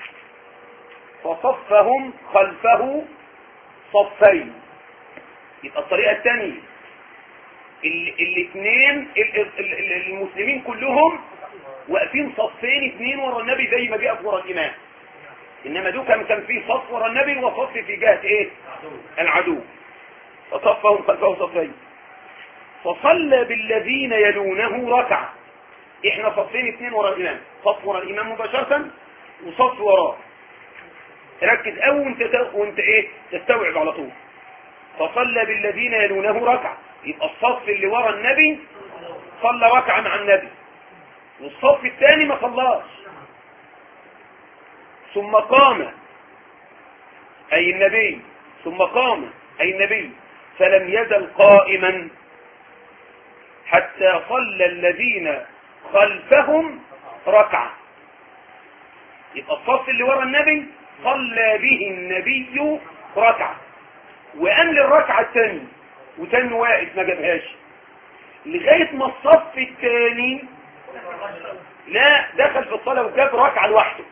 فصفهم خلفه صفين. يبقى الطريقة الثانية الاثنين المسلمين كلهم واقفين صفين اثنين ورا النبي زي ما بيقف ورا الامام. انما دول كان في صف ورا النبي وصف في جهة ايه؟ العدو. فصفهم خلفه صفين. فصلى بالذين يلونه ركعة. احنا صفين اثنين ورا الامام، صف ورا الامام مباشرة وصف وراه. ركز قوي وانت ايه تستوعب على طول. فصلى بالذين يلونه ركعة، يبقى الصف اللي ورا النبي صلى ركعة مع النبي، والصف الثاني ما صلاش. ثم قام أي النبي، ثم قام أي النبي فلم يزل قائما حتى صلى الذين خلفهم ركعة. يبقى الصف اللي ورا النبي صلى به النبي ركعة، وقام للركعة الثانية وتاني واقف ما جابهاش لغاية ما الصف الثاني لا دخل في الصلاة وجاب ركعة لوحده.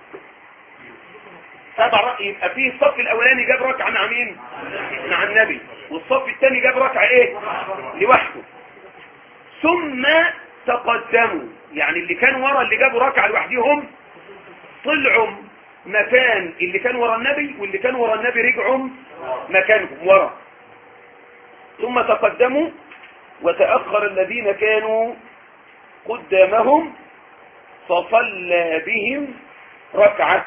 يبقى فيه الصف الاولاني جاب ركعة مع مين؟ مع النبي، والصف الثاني جاب ركعة ايه؟ لوحده. ثم تقدموا، يعني اللي كان ورا اللي جابوا ركعة لوحدهم طلعوا مكان اللي كان ورا النبي، واللي كان ورا النبي رجعوا مكانهم ورا. ثم تقدموا وتأخر الذين كانوا قدامهم فصلى بهم ركعة.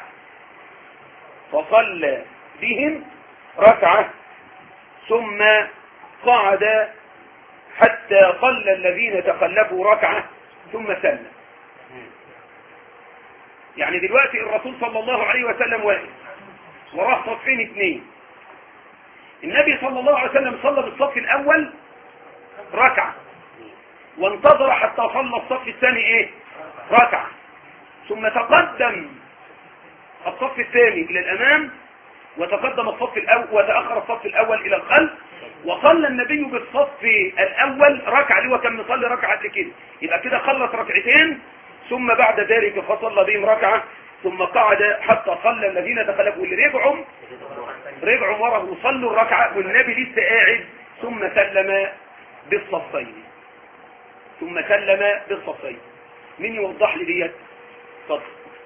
فصلى بهم ركعة ثم قعد حتى صلى الذين تخلفوا ركعة ثم سلم. يعني دلوقتي الرسول صلى الله عليه وسلم واقف وراه صفين اثنين. النبي صلى الله عليه وسلم صلى بالصف الاول ركعة وانتظر حتى صلى الصف الثاني ايه؟ ركعة. ثم تقدم الصف الثاني الى الامام وتقدم الصف الاول وتأخر الصف الاول الى الخلف، وصلى النبي بالصف الاول ركعة اللي هو كان مصلي ركعة كده، يبقى كده خلص ركعتين. ثم بعد ذلك فصلى بهم ركعة ثم قعد حتى صلى الذين تخلفوا اللي رجعوا وراه وصلوا الركعة والنبي لسه قاعد. ثم سلم بالصفين. مين يوضح لي ديت؟ اتفضل.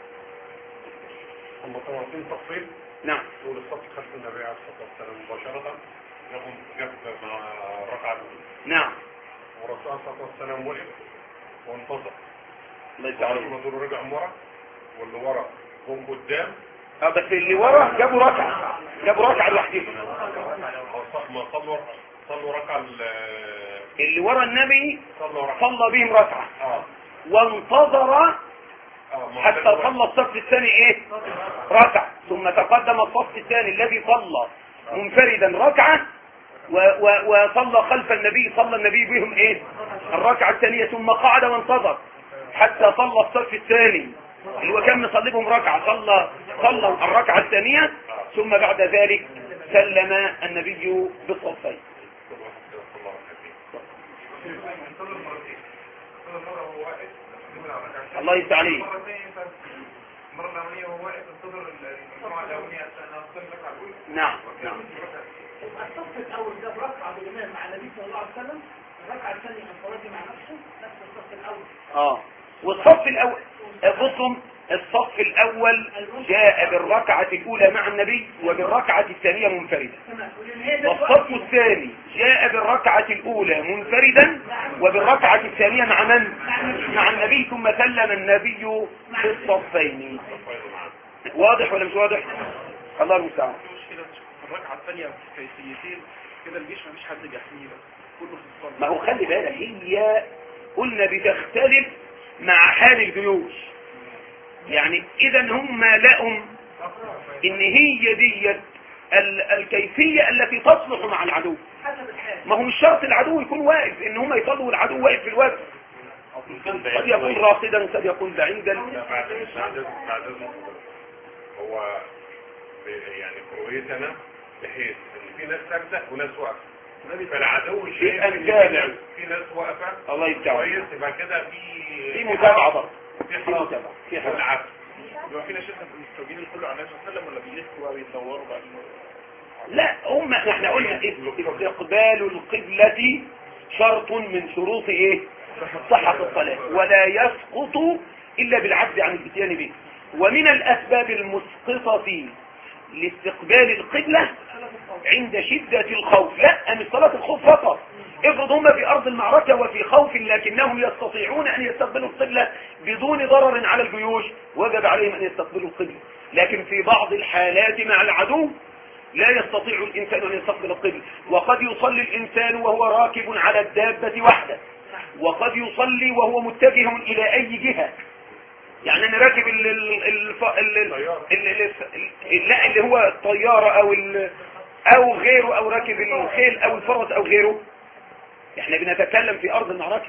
هم طبعا في صفين. نعم. دول الصف خلف النبي عليه الصلاه والسلام مباشره جاب مع الركعه الاولى. نعم. والرسول صلى الله عليه وسلم وقف وانتظر. الله يسعدك. دول رجعوا ورا واللي ورا هم قدام. بس اللي ورا جابوا ركعه لوحدهم. ما صلوا ركعه. اللي ورا النبي صلى بهم ركعه وانتظر حتى صلى الصف الثاني ايه؟ ركعه. ثم تقدم الصف الثاني الذي صلى منفردا ركعه وصلى خلف النبي، صلى النبي بهم ايه؟ الركعه الثانيه. ثم قعد وانتظر حتى صلى الصف الثاني اللي هو كان مصلي بهم ركعه، صلى الركعه الثانيه. ثم بعد ذلك سلم النبي بالصفين. الله يفتح عليك. المرة الأولانية وهو واقف انتظر المجموعة الأولانية عشان أصلي الركعة الأولى. نعم. الصف الأول جاب ركعة بالإمام مع النبي صلى الله عليه وسلم، الركعة الثانية انفرادي مع نفسه نفس الصف الأول. والصف الأول بصم الصف الأول جاء بالركعة الأولى مع النبي وبالركعة الثانية منفردا، والصف الثاني جاء بالركعة الأولى منفردا وبالركعة الثانية مع من؟ مع النبي. ثم سلم النبي في الصفين. واضح ولا مش واضح؟ الله المستعان. الركعة الثانية كيفيتين كده الجيش مفيش حد بيحميه كله في الصلاة. ما هو خلي بالك هي قلنا بتختلف مع حال الجيوش. يعني اذا هم لقوا ان هي ديت الكيفية التي تصلح مع العدو. ما هو مش شرط العدو يكون واقف ان هم يصلوا والعدو واقف في الوقت، قد يكون راصدا قد يكون بعيدا. هو يعني كرويتنا بحيث ان في ناس ساكته وناس واقفه، فالعدو شيء في ناس واقفه. الله يستعان. كويس. يبقى كده في متابعه برضه. في العكس. يبقى فينا شيخ مستوجبين الكل على النبي صلى الله عليه وسلم ولا بيلفوا ويدوروا بعد؟ لا احنا قلنا استقبال القبلة شرط من شروط ايه صحة الصلاة، ولا يسقط الا بالعجز عن الاتيان به. ومن الاسباب المسقطة لاستقبال القبلة عند شدة الخوف، لا مش صلاة الخوف فقط. افرض هم في ارض المعركة وفي خوف لكنهم يستطيعون ان يستقبلوا القبلة بدون ضرر على الجيوش، وجب عليهم ان يستقبلوا القبلة. لكن في بعض الحالات مع العدو لا يستطيع الانسان ان يستقبل القبلة، وقد يصلي الانسان وهو راكب على الدابة وحده، وقد يصلي وهو متجه الى اي جهة. يعني انا راكب لا اللي هو الطيارة او غيره، او راكب الخيل او الفرس او غيره. احنا بنتكلم في ارض المعركة،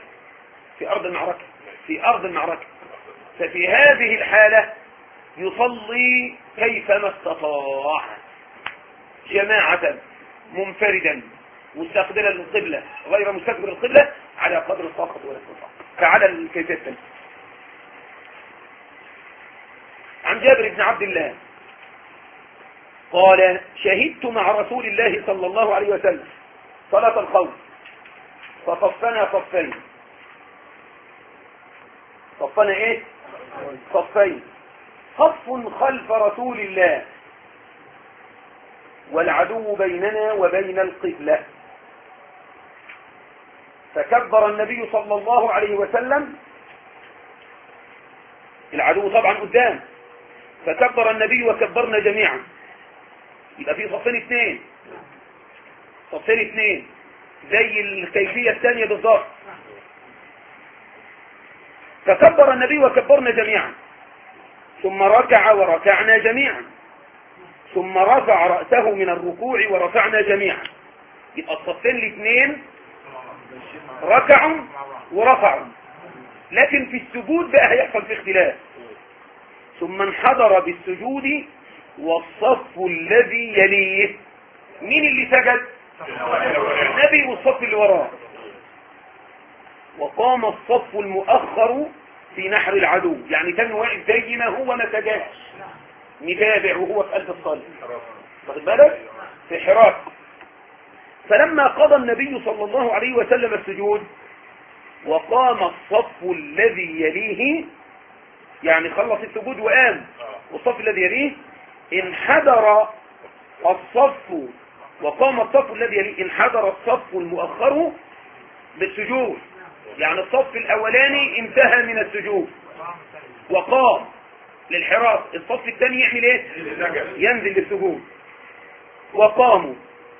في ارض المعركة. ففي هذه الحالة يصلي كيفما استطاع، جماعة، منفردا، مستقبلا للقبلة، غير مستقبل القبلة، على قدر الطاقة والاستطاعة. فعلى الكيفية الثانية. عن جابر بن عبد الله قال: شهدت مع رسول الله صلى الله عليه وسلم صلاة الخوف فصفنا صفين. صفنا ايه؟ صفين. صف خلف رسول الله والعدو بيننا وبين القبلة، فكبر النبي صلى الله عليه وسلم، العدو طبعا قدام، فكبر النبي وكبرنا جميعا، يبقى في صفين اثنين زي الكيفية الثانية بالضبط. فكبر النبي وكبرنا جميعا، ثم ركع وركعنا جميعا، ثم رفع رأسه من الركوع ورفعنا جميعا. يبقى الصفين الاثنين ركعوا ورفعوا، لكن في السجود بقى هيحصل في اختلاف. ثم انحدر بالسجود والصف الذي يليه. مين اللي سجد؟ النبي والصف اللي وراه. وقام الصف المؤخر في نحر العدو، يعني كان واقف زي ما هو ما سجدش، متابع وهو في قلب الصلاة، واخد بالك؟ في حراك. فلما قضى النبي صلى الله عليه وسلم السجود وقام الصف الذي يليه، يعني خلص السجود وقام، والصف الذي يليه انحدر الصف، وقام الصف الذي يليه انحدر الصف المؤخر بالسجود. يعني الصف الاولاني انتهى من السجود وقام للحراس، الصف الثاني يعمل ايه؟ ينزل للسجود. وقاموا،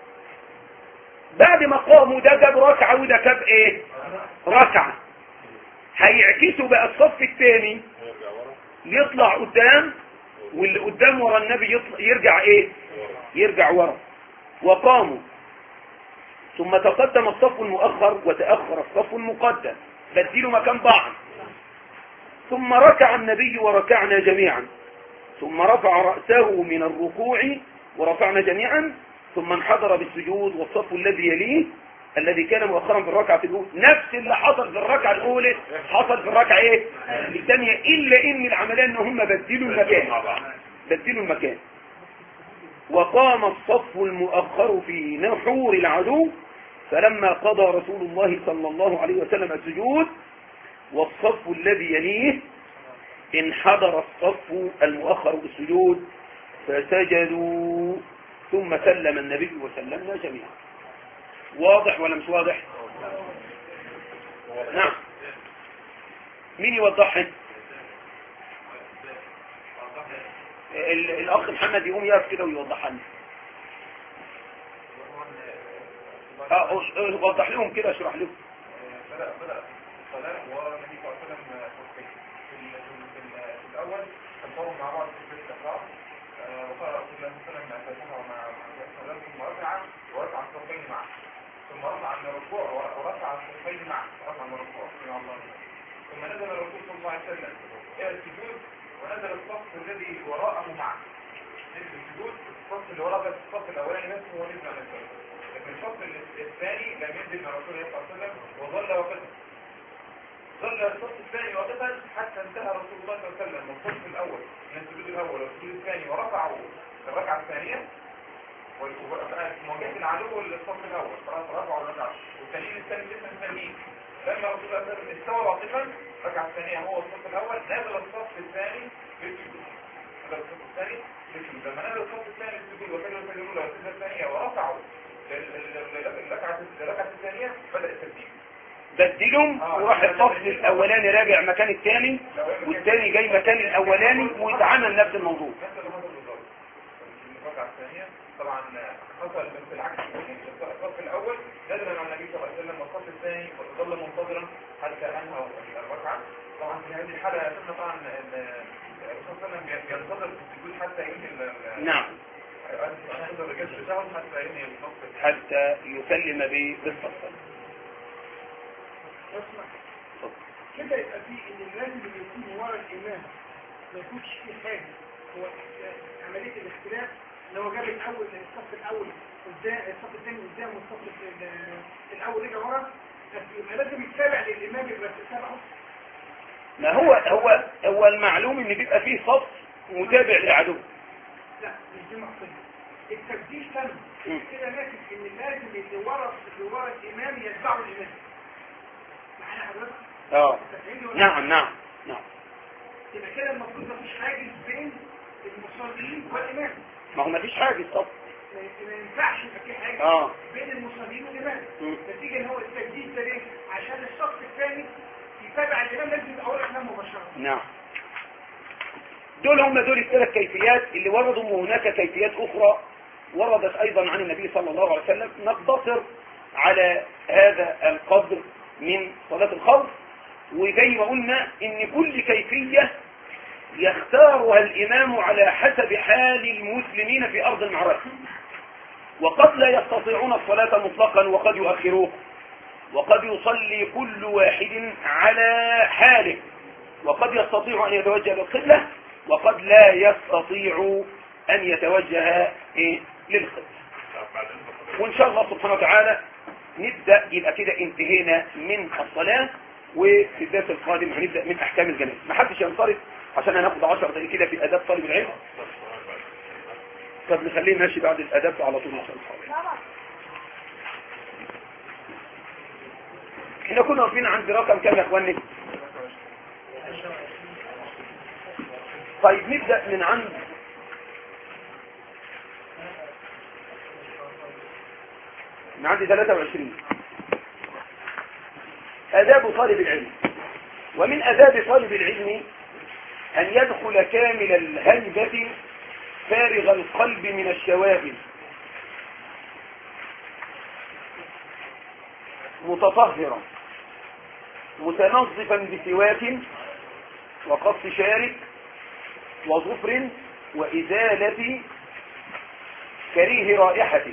بعد ما قاموا ده جاب ركعة وده جاب ايه؟ ركعة. هيعكسوا بقى الصف الثاني يطلع قدام، واللي قدام ورا النبي يرجع ايه؟ يرجع ورا. وقاموا، ثم تقدم الصف المؤخر وتأخر الصف المقدم، بدلوا مكان بعض. ثم ركع النبي وركعنا جميعا، ثم رفع رأسه من الركوع ورفعنا جميعا، ثم انحدر بالسجود والصف الذي يليه الذي كان مؤخرا في الركعة الأولى. نفس اللي حصل في الركعة الأولى حصل في الركعة ايه؟ الثانية، إلا إن العملية إن هم بدلوا المكان. وقام الصف المؤخر في نحور العدو، فلما قضى رسول الله صلى الله عليه وسلم السجود والصف الذي يليه انحدر الصف المؤخر بالسجود فسجدوا، ثم سلم النبي وسلمنا جميعا. واضح ولا مش واضح؟ نعم. مين يوضحها؟ الاخ محمد يقوم يقف كده ويوضحها لنا. وضح لهم كده، اشرح لهم. بدأ الصلاة والنبي صلى الله عليه وسلم في الأول كبروا مع بعض في الاستقرار، وقال رسول الله صلى الله عليه وسلم أساسها مع الصلاة، ثم ورفع الصفين معه، ثم رفع عن الركوع ورفع الصفين معه، رفع عن الركوع مع الله، ثم نزل الرسول صلى الله عليه وسلم إلى السجود ونزل الصف الذي وراءه معه. نزل السجود الصف اللي وراء بس، الصف الأولاني بس هو نزل عن السجود، لكن الصف الثاني لم ينزل مع رسول الله صلى الله عليه وسلم وظل وقتا. ظل الصف الثاني وقتا حتى انتهى رسول الله صلى الله عليه وسلم من الصف الأول من السجود الأول والسجود الثاني، ورفعوا الركعة الثانية ومواجهة العدو للصف الأول، فرفعوا الركعة والتانيين الثاني لسه مستنيين. لما رسول الله صلى الله عليه وسلم استوى واقفا ركع الثانية هو الصف الأول، نزل الصف الثاني بالسجود. نزل الصف الثاني بالسجود. لما نزل الصف الثاني بالسجود وكانوا يسجدون له السجدة الثانية ورفعوا الركعة الثانية بدأ التسجيل. بدلهم وراح الصف الاولاني راجع مكان الثاني والثاني جاي مكان الاولاني ويتعامل نفس الموضوع. نفس اللي حصل بالظبط. الركعة الثانية طبعا حصل بس العكس. الصف الأول نزل مع النبي صلى الله عليه وسلم والصف الثاني ظل منتظرا حتى أنهى الركعة. طبعا في هذه الحالة يتم طبعا الرسول صلى الله عليه وسلم ينتظر في السجود حتى ينهي. نعم. حتى يسلم بالصف. اسمع كده يبقى فيه ان الراجل اللي يكون ورا الامام ما يكونش فيه حاجه. هو عمليه الاختلاف اللي هو جاب الاول الصف الاول قدام الصف الثاني قدام والصف الاول رجع ورا، يبقى لازم يتابع للامام يبقى تتابعه. ما هو المعلوم ان بيبقى فيه صف متابع للعدو. لا مش دي مقصودي. التبديل تم كده ناتج ان لازم اللي ورا الامام يتبعوا الامام. معايا حضرتك؟ نعم. يبقى كده المفروض مفيش حاجز بين المصلين والامام. ما هو مفيش حاجز طب. ما ينفعش يبقى في حاجز بين المصلين والامام. نتيجه ان هو التجديد ده ليه؟ عشان الصف الثاني يتابع الامام لازم يبقى اول الامام مباشره. نعم. دول الثلاث كيفيات اللي وردوا، وهناك كيفيات اخرى وردت ايضا عن النبي صلى الله عليه وسلم. نقتصر على هذا القدر من صلاة الخوف، وزي ما قلنا ان كل كيفية يختارها الامام على حسب حال المسلمين في ارض المعركة، وقد لا يستطيعون الصلاة مطلقا وقد يؤخروه، وقد يصلي كل واحد على حاله، وقد يستطيع ان يتوجه للقبلة وقد لا يستطيع ان يتوجه للقبلة. وان شاء الله سبحانه وتعالى نبدأ. يبقى كده انتهينا من الصلاة، وفي الدرس القادم هنبدأ من احكام الجنائز. ما حدش ينصرف عشان هناخد 10 دقائق كده في اداب طالب العلم. طب نخليه ماشي بعد الاداب على طول ان شاء الله. احنا كنا واقفين عند رقم كام يا اخواني؟ طيب نبدأ من عند من عند 23. آداب طالب العلم. ومن آداب طالب العلم أن يدخل كامل الهيبة فارغ القلب من الشواغل، متطهرا متنظفا بسواك وقص شارب وظفر وإزالة كريه رائحته،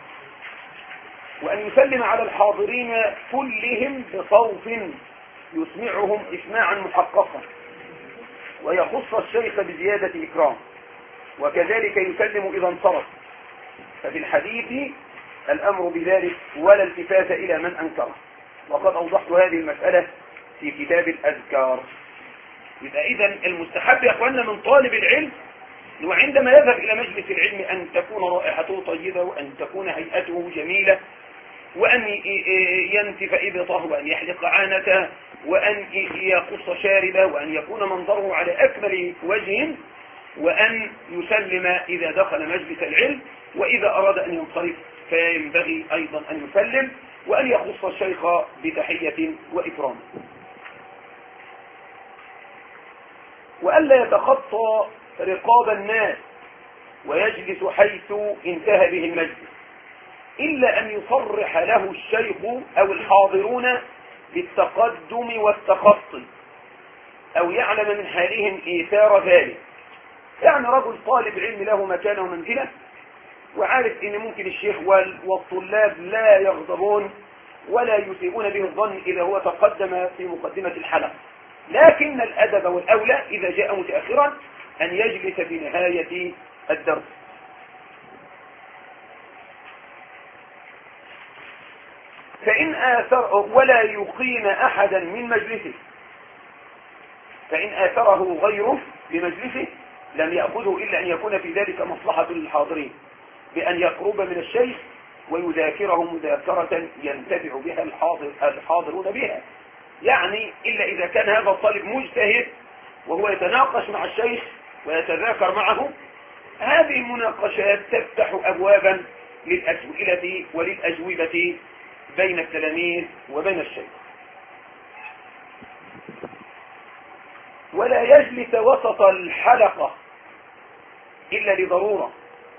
وأن يسلم على الحاضرين كلهم بصوت يسمعهم إسماعا محققا، ويخص الشيخ بزيادة إكرام، وكذلك يسلم إذا انصرف. ففي الحديث الأمر بذلك ولا التفات إلى من أنكره، وقد أوضحت هذه المسألة في كتاب الأذكار. يبقى إذن المستحب يا أخواننا من طالب العلم وعندما يذهب إلى مجلس العلم أن تكون رائحته طيبة، وأن تكون هيئته جميلة، وأن ينتف إبطه، وأن يحلق عانته، وأن يقص شاربه، وأن يكون منظره على أكمل وجه، وأن يسلم إذا دخل مجلس العلم، وإذا أراد أن ينصرف فينبغي أيضا أن يسلم، وأن يخص الشيخ بتحية وإكرام، وألا يتخطى رقاب الناس ويجلس حيث انتهى به المجلس، إلا أن يصرح له الشيخ أو الحاضرون بالتقدم والتخطي، أو يعلم من حالهم إيثار ذلك. يعني رجل طالب علم له مكانه ومنزله، وعارف ان ممكن الشيخ والطلاب لا يغضبون ولا يسيئون به الظن اذا هو تقدم في مقدمة الحلقة، لكن الادب والاولى اذا جاء متأخرا ان يجلس في نهاية الدرس. فإن آثر ولا يقيم احدا من مجلسه، فإن آثره غيره بمجلسه لم يأخذه إلا أن يكون في ذلك مصلحة للحاضرين، بأن يقرب من الشيخ ويذاكره مذاكرة ينتفع بها الحاضرون بها. يعني إلا إذا كان هذا الطالب مجتهد وهو يتناقش مع الشيخ ويتذاكر معه، هذه المناقشات تفتح أبوابا للأسئلة وللأجوبة بين التلاميذ وبين الشيخ. ولا يجلس وسط الحلقة إلا لضرورة،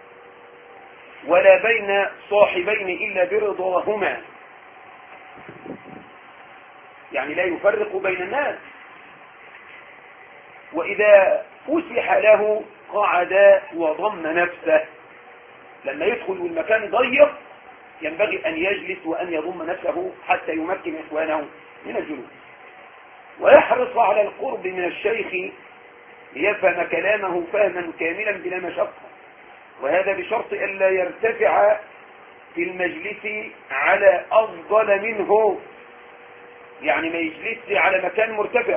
ولا بين صاحبين إلا برضاهما، يعني لا يفرق بين الناس. وإذا فسح له قعد وضم نفسه، لما يدخل المكان ضيق ينبغي أن يجلس وأن يضم نفسه حتى يمكن إخوانه من الجلوس، ويحرص على القرب من الشيخ ليفهم كلامه فهما كاملا بلا مشقة، وهذا بشرط أن لا يرتفع في المجلس على أفضل منه، يعني ما يجلس على مكان مرتفع.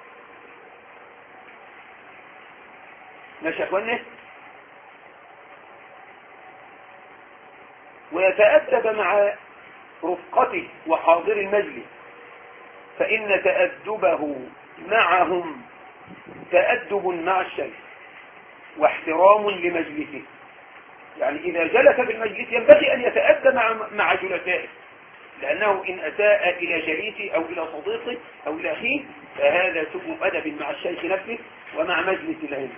ماشي يا اخواني؟ ويتأدب مع رفقته وحاضر المجلس، فإن تأدبه معهم تأدب مع الشيخ واحترام لمجلسه. يعني إذا جلس في المجلس ينبغي أن يتأدب مع جلسائه، لأنه إن أساء إلى جليسه أو إلى صديقه أو إلى أخيه فهذا سوء أدب مع الشيخ نفسه ومع مجلس العلم.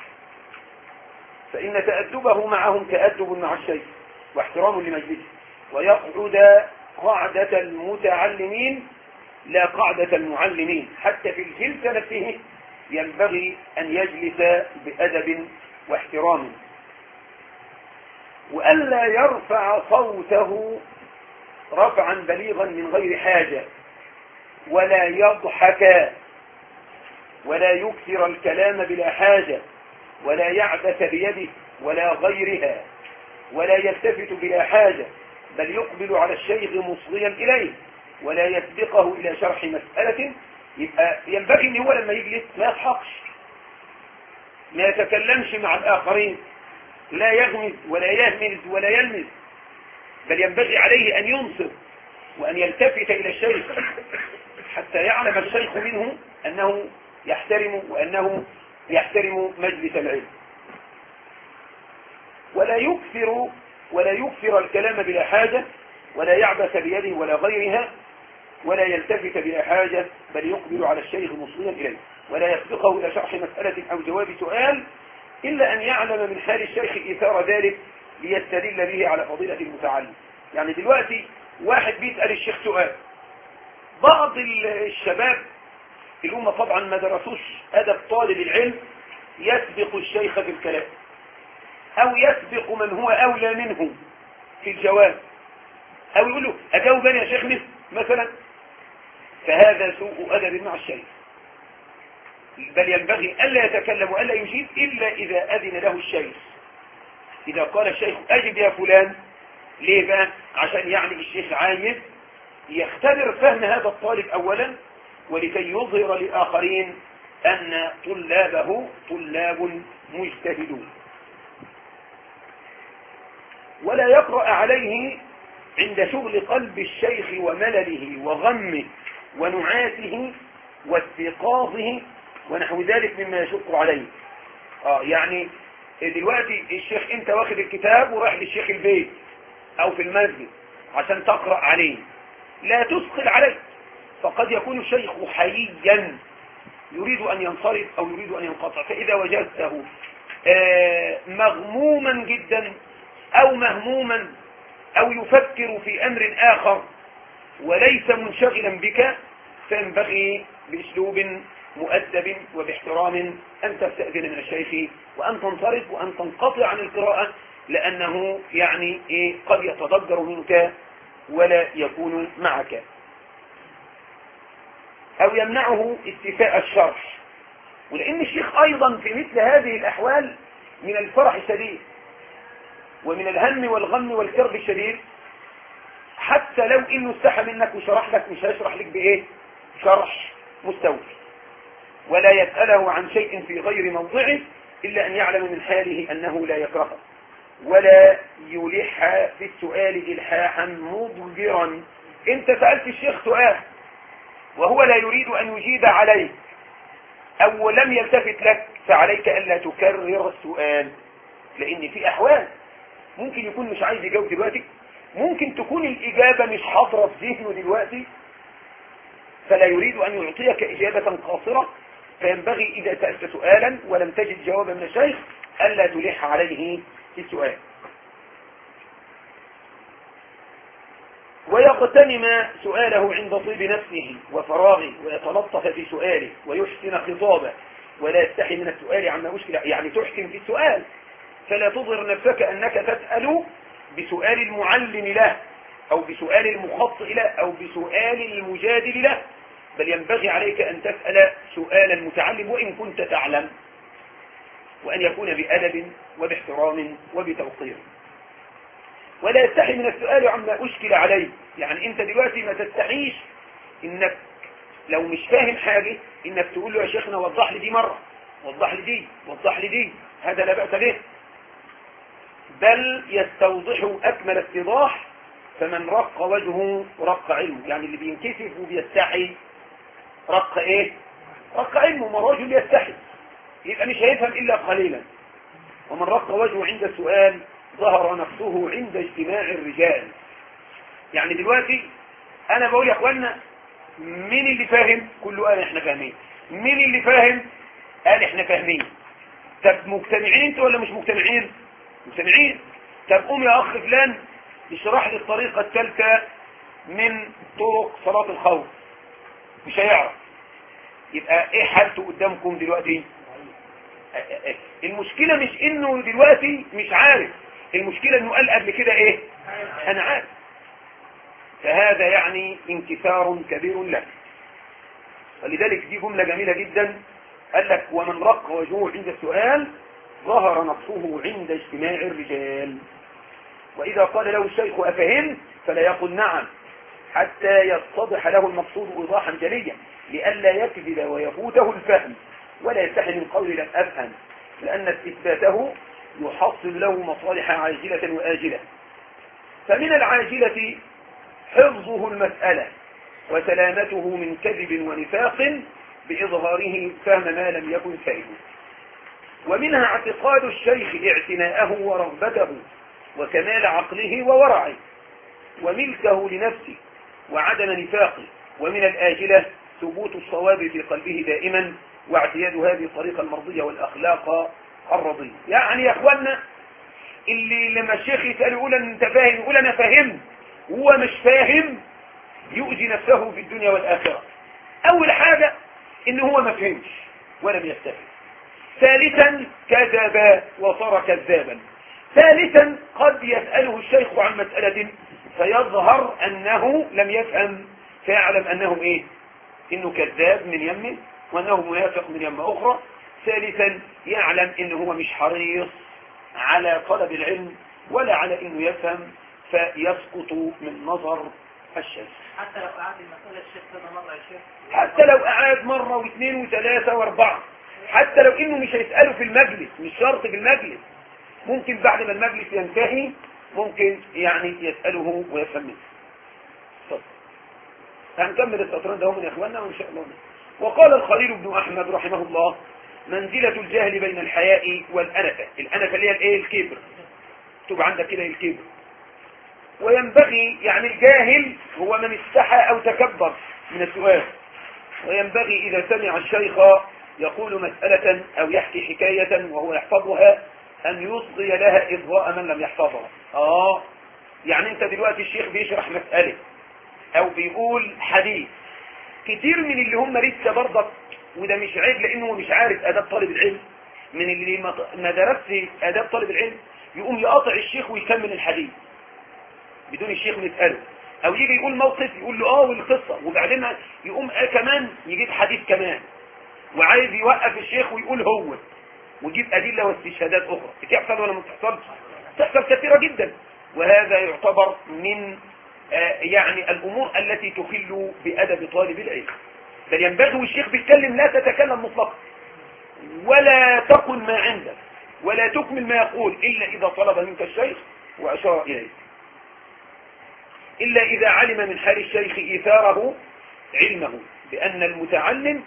فإن تأدبه معهم تأدب مع الشيخ واحترام لمجلسه، ويقعد قعدة المتعلمين لا قعدة المعلمين. حتى في الجلسة نفسه ينبغي أن يجلس بأدب واحترام، وألا يرفع صوته رفعا بليغا من غير حاجة، ولا يضحك، ولا يكثر الكلام بلا حاجة، ولا يعبث بيده ولا غيرها، ولا يلتفت بلا حاجة، بل يقبل على الشيخ مصغيا إليه ولا يسبقه إلى شرح مسألة. يبقى ينبغي ان هو لما يجلس ما يضحكش، ما يتكلمش مع الآخرين، لا يغمز ولا يهمز ولا يلمز، بل ينبغي عليه أن ينصت وأن يلتفت إلى الشيخ حتى يعلم الشيخ منه أنه يحترم وأنه يحترم مجلس العلم. ولا يكثر الكلام بلا حاجة، ولا يعبث بيده ولا غيرها، ولا يلتفت بلا حاجة، بل يقبل على الشيخ مصغيا إليه، ولا يسبقه إلى شرح مسألة أو جواب سؤال إلا أن يعلم من حال الشيخ إيثار ذلك ليستدل به على فضيلة المتعلم. يعني دلوقتي واحد بيسأل الشيخ سؤال، بعض الشباب اللي هم طبعا ما درسوش أدب طالب العلم يسبق الشيخ في الكلام، أو يسبق من هو أولى منه في الجواب، أو يقول له أجاوب أنا يا شيخ مثلا، فهذا سوء أدب مع الشيخ. بل ينبغي ألا يتكلم وألا يجيب إلا إذا أذن له الشيخ. إذا قال الشيخ أجب يا فلان، ليه بقى؟ عشان يعني الشيخ عايز يختبر فهم هذا الطالب أولا، ولكي يظهر للآخرين أن طلابه طلاب مجتهدون. ولا يقرأ عليه عند شغل قلب الشيخ وملله وغمه ونعاسه واستيقاظه ونحو ذلك مما يشق عليه. يعني دلوقتي الشيخ انت واخد الكتاب وراح للشيخ البيت او في المسجد عشان تقرأ عليه، لا تثقل عليه، فقد يكون الشيخ حييا يريد ان ينصرف او يريد ان ينقطع، فاذا وجدته مغموما جدا او مهموما او يفكر في امر اخر وليس منشغلا بك، فينبغي باسلوب مؤدب وباحترام ان تستأذن من الشيخ وان تنصرف وان تنقطع عن القراءة، لانه يعني قد يتضجر منك ولا يكون معك، او يمنعه استيفاء الشرح. ولان الشيخ ايضا في مثل هذه الاحوال من الفرح الشديد ومن الهم والغم والكرب الشديد، حتى لو انه استحى منك وشرح لك مش هيشرح لك بايه؟ شرح مستوفي، ولا يسأله عن شيء في غير موضعه الا ان يعلم من حاله انه لا يكرهه. ولا يلح في السؤال إلحاحا مضجرا. انت سألت الشيخ سؤال وهو لا يريد أن يجيب عليك أو لم يلتفت لك، فعليك ألا تكرر السؤال، لأن في أحوال ممكن يكون مش عايز يجاوب دلوقتي، ممكن تكون الإجابة مش حاضرة في ذهنه دلوقتي، فلا يريد أن يعطيك إجابة قاصرة، فينبغي إذا سألت سؤالا ولم تجد جوابا من الشيخ ألا تلح عليه في السؤال. ويغتنم سؤاله عند طيب نفسه وفراغه، ويتلطف في سؤاله ويحسن خطابه، ولا يستحي من السؤال عما أشكل، يعني تحسن في السؤال، فلا تظهر نفسك أنك تسأل بسؤال المعلم له أو بسؤال المخطئ له أو بسؤال المجادل له، بل ينبغي عليك أن تسأل سؤال المتعلم وإن كنت تعلم، وأن يكون بأدب وباحترام وبتوقير. ولا يستحي من السؤال عما أشكل عليه، يعني أنت دلوقتي ما تستحيش إنك لو مش فاهم حاجة إنك تقول له يا شيخنا وضح لي دي مرة، وضح لي دي، وضح لي دي، هذا لا بأس به، بل يستوضح أكمل اتضاح. فمن رق وجهه رق علمه، يعني اللي بينكسف وبيستحي رق ايه؟ رق علمه. ما رجل يستحي يبقى مش هيفهم إلا قليلا. ومن رق وجهه عند السؤال ظهر نفسه عند اجتماع الرجال. يعني دلوقتي أنا بقول يا أخوانا مين اللي فاهم؟ كله قال احنا فاهمين. مين اللي فاهم؟ قال احنا فاهمين. طب مجتمعين انتوا ولا مش مجتمعين؟ مجتمعين. طب قوم يا أخ فلان يشرح لي الطريقة الثالثة من طرق صلاة الخوف، مش هيعرف. يبقى ايه حالته قدامكم دلوقتي؟ المشكلة مش انه دلوقتي مش عارف، المشكلة انه قال قبل كده ايه؟ انا عارف. فهذا يعني انكسار كبير له. ولذلك دي جملة جميلة جدا، قال لك ومن رق وجهه عند السؤال ظهر نفسه عند اجتماع الرجال. وإذا قال له الشيخ أفهم فلا يقل نعم حتى يتضح له المقصود إيضاحا جليا لئلا يكذب ويفوته الفهم، ولا يستحي من قول لم أفهم، لأن إثباته يحصل له مصالح عاجلة وآجلة. فمن العاجلة حفظه المسألة وسلامته من كذب ونفاق بإظهاره فهم ما لم يكن فاهمه. ومنها اعتقاد الشيخ اعتناءه ورغبته وكمال عقله وورعه وملكه لنفسه وعدم نفاقه. ومن الآجلة ثبوت الصواب في قلبه دائما واعتياد هذه الطريقة المرضية والأخلاق الرضية. يعني يا أخوانا اللي لما الشيخ يسأل يقول أنت فاهم، يقول أنا فاهم وهو مش فاهم، يؤذي نفسه في الدنيا والآخرة. أول حاجة إن هو ما فهمش ولم يستفهم. ثالثا كذب وصار كذابا. ثالثا قد يسأله الشيخ عن مسألة فيظهر أنه لم يفهم، فيعلم أنه إيه؟ إنه كذاب من يمه وأنه منافق من يمه أخرى. ثالثا يعلم إنه هو مش حريص على طلب العلم ولا على إنه يفهم، فيسقط من نظر الشيخ. حتى لو قعد المسألة الشيخ كذا مرة يا شيخ، حتى لو قعد مرة واثنين وثلاثة واربعة، حتى لو إنه مش هيسأله في المجلس، مش شرط في المجلس، ممكن بعد ما المجلس ينتهي ممكن يعني يسأله ويفهم منه. طب هنكمل السطرين ده يا اخواننا وان شاء الله. وقال الخليل بن احمد رحمه الله منزلة الجهل بين الحياء والأنفة. الأنفة اللي هي الايه؟ الكبر. اكتب عندك كده الكبر. وينبغي يعني الجاهل هو من استحى او تكبر من السؤال. وينبغي اذا سمع الشيخ يقول مسألة او يحكي حكاية وهو يحفظها أن يصغي لها إضواء من لم يحفظها. يعني أنت دلوقتي الشيخ بيشرح مسألة أو بيقول حديث، كتير من اللي هم لسه برضك، وده مش عيب لأنه مش عارف أداب طالب العلم، من اللي ما درسش أداب طالب العلم يقوم يقاطع الشيخ ويكمل الحديث بدون الشيخ يسأله، أو يجي يقول موقف يقول له والقصة، وبعدين يقوم كمان يجيب حديث كمان وعايز يوقف الشيخ ويقول هو ويجيب أدلة واستشهادات أخرى. بتحصل ولا ما بتحصلش؟ تحصل كثيرة جدا. وهذا يعتبر من يعني الأمور التي تخل بأدب طالب العلم. بل ينبغي الشيخ بيتكلم لا تتكلم مطلقا ولا تقل ما عندك، ولا تكمل ما يقول إلا إذا طلب منك الشيخ وأشار إليه، إلا إذا علم من حال الشيخ إيثاره علمه بأن المتعلم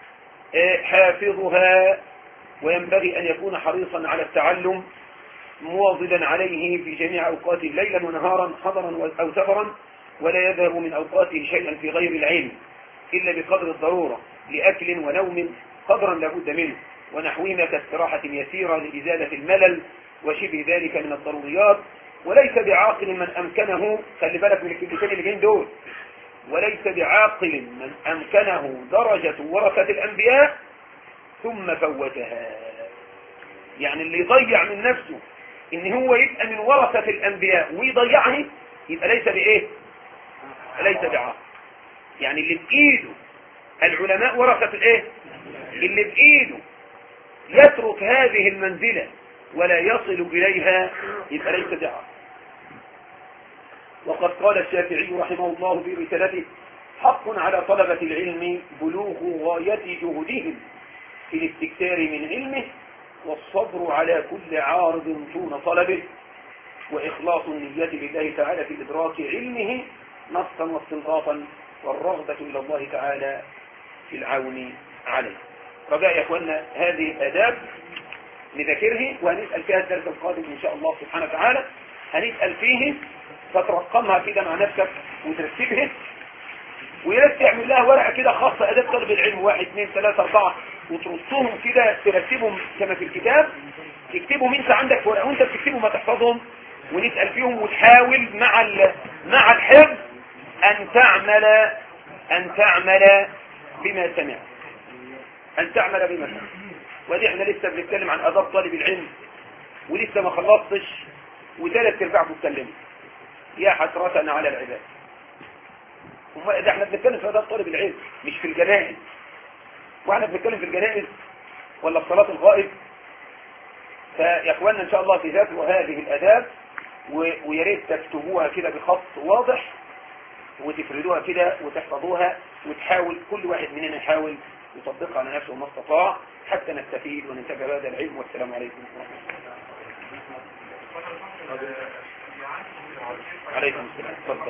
حافظها، وينبغي أن يكون حريصا على التعلم مواظبا عليه في جميع أوقاته ليلا ونهارا حضرا أو سفرا، ولا يذهب من أوقاته شيئا في غير العلم إلا بقدر الضرورة لأكل ونوم قدرا لابد منه، ونحوهما كاستراحة يسيرة لإزالة الملل وشبه ذلك من الضروريات. وليس بعاقل من أمكنه، خلي بالك من الكلمتين اللي جايين دول، وليس بعاقل من أمكنه درجة ورثة الأنبياء ثم فوتها. يعني اللي يضيع من نفسه إن هو يبقى من ورثة الأنبياء ويضيعه يبقى ليس بإيه؟ ليس بعاقل. يعني اللي بإيده العلماء ورثة الإيه؟ اللي بإيده يترك هذه المنزلة ولا يصل إليها يبقى ليس بعاقل. وقد قال الشافعي رحمه الله في رسالته: حق على طلبة العلم بلوغ غاية جهدهم في الاستكثار من علمه، والصبر على كل عارض طول طلبه، وإخلاص النية لله تعالى في إدراك علمه نصا واستنباطا، والرغبة إلى الله تعالى في العون عليه. رجاء يا أخوانا هذه الآداب نذكره وهنسأل فيها الدرس القادم إن شاء الله سبحانه وتعالى. هنسأل فيه فترقمها كده مع نفسك وترتبها، وياريت تعمل لها ورقة كده خاصة آداب طالب العلم 1 2 3 4 وترصهم كده ترتبهم كما في الكتاب. تكتبهم انت عندك ورقة وانت بتكتبهم ما تحفظهم، ونسأل فيهم وتحاول مع الحفظ أن تعمل بما سمعت، أن تعمل بما سمعت. ودي احنا لسه بنتكلم عن آداب طالب العلم ولسه ما خلصتش وثلاث ارباع بتكلموا. يا حسرة على العباد. ده احنا بنتكلم في آداب طالب العلم مش في الجنائز، واحنا بنتكلم في الجنائز ولا في صلاة الغائب. فيا اخواننا ان شاء الله تذاكروا هذه الآداب ويا ريت تكتبوها كده بخط واضح وتفردوها كده وتحفظوها، وتحاول كل واحد مننا يحاول يطبقها على نفسه ما استطاع حتى نستفيد وننتفع بهذا العلم. والسلام عليكم ورحمة الله. عليكم السلام. تفضل.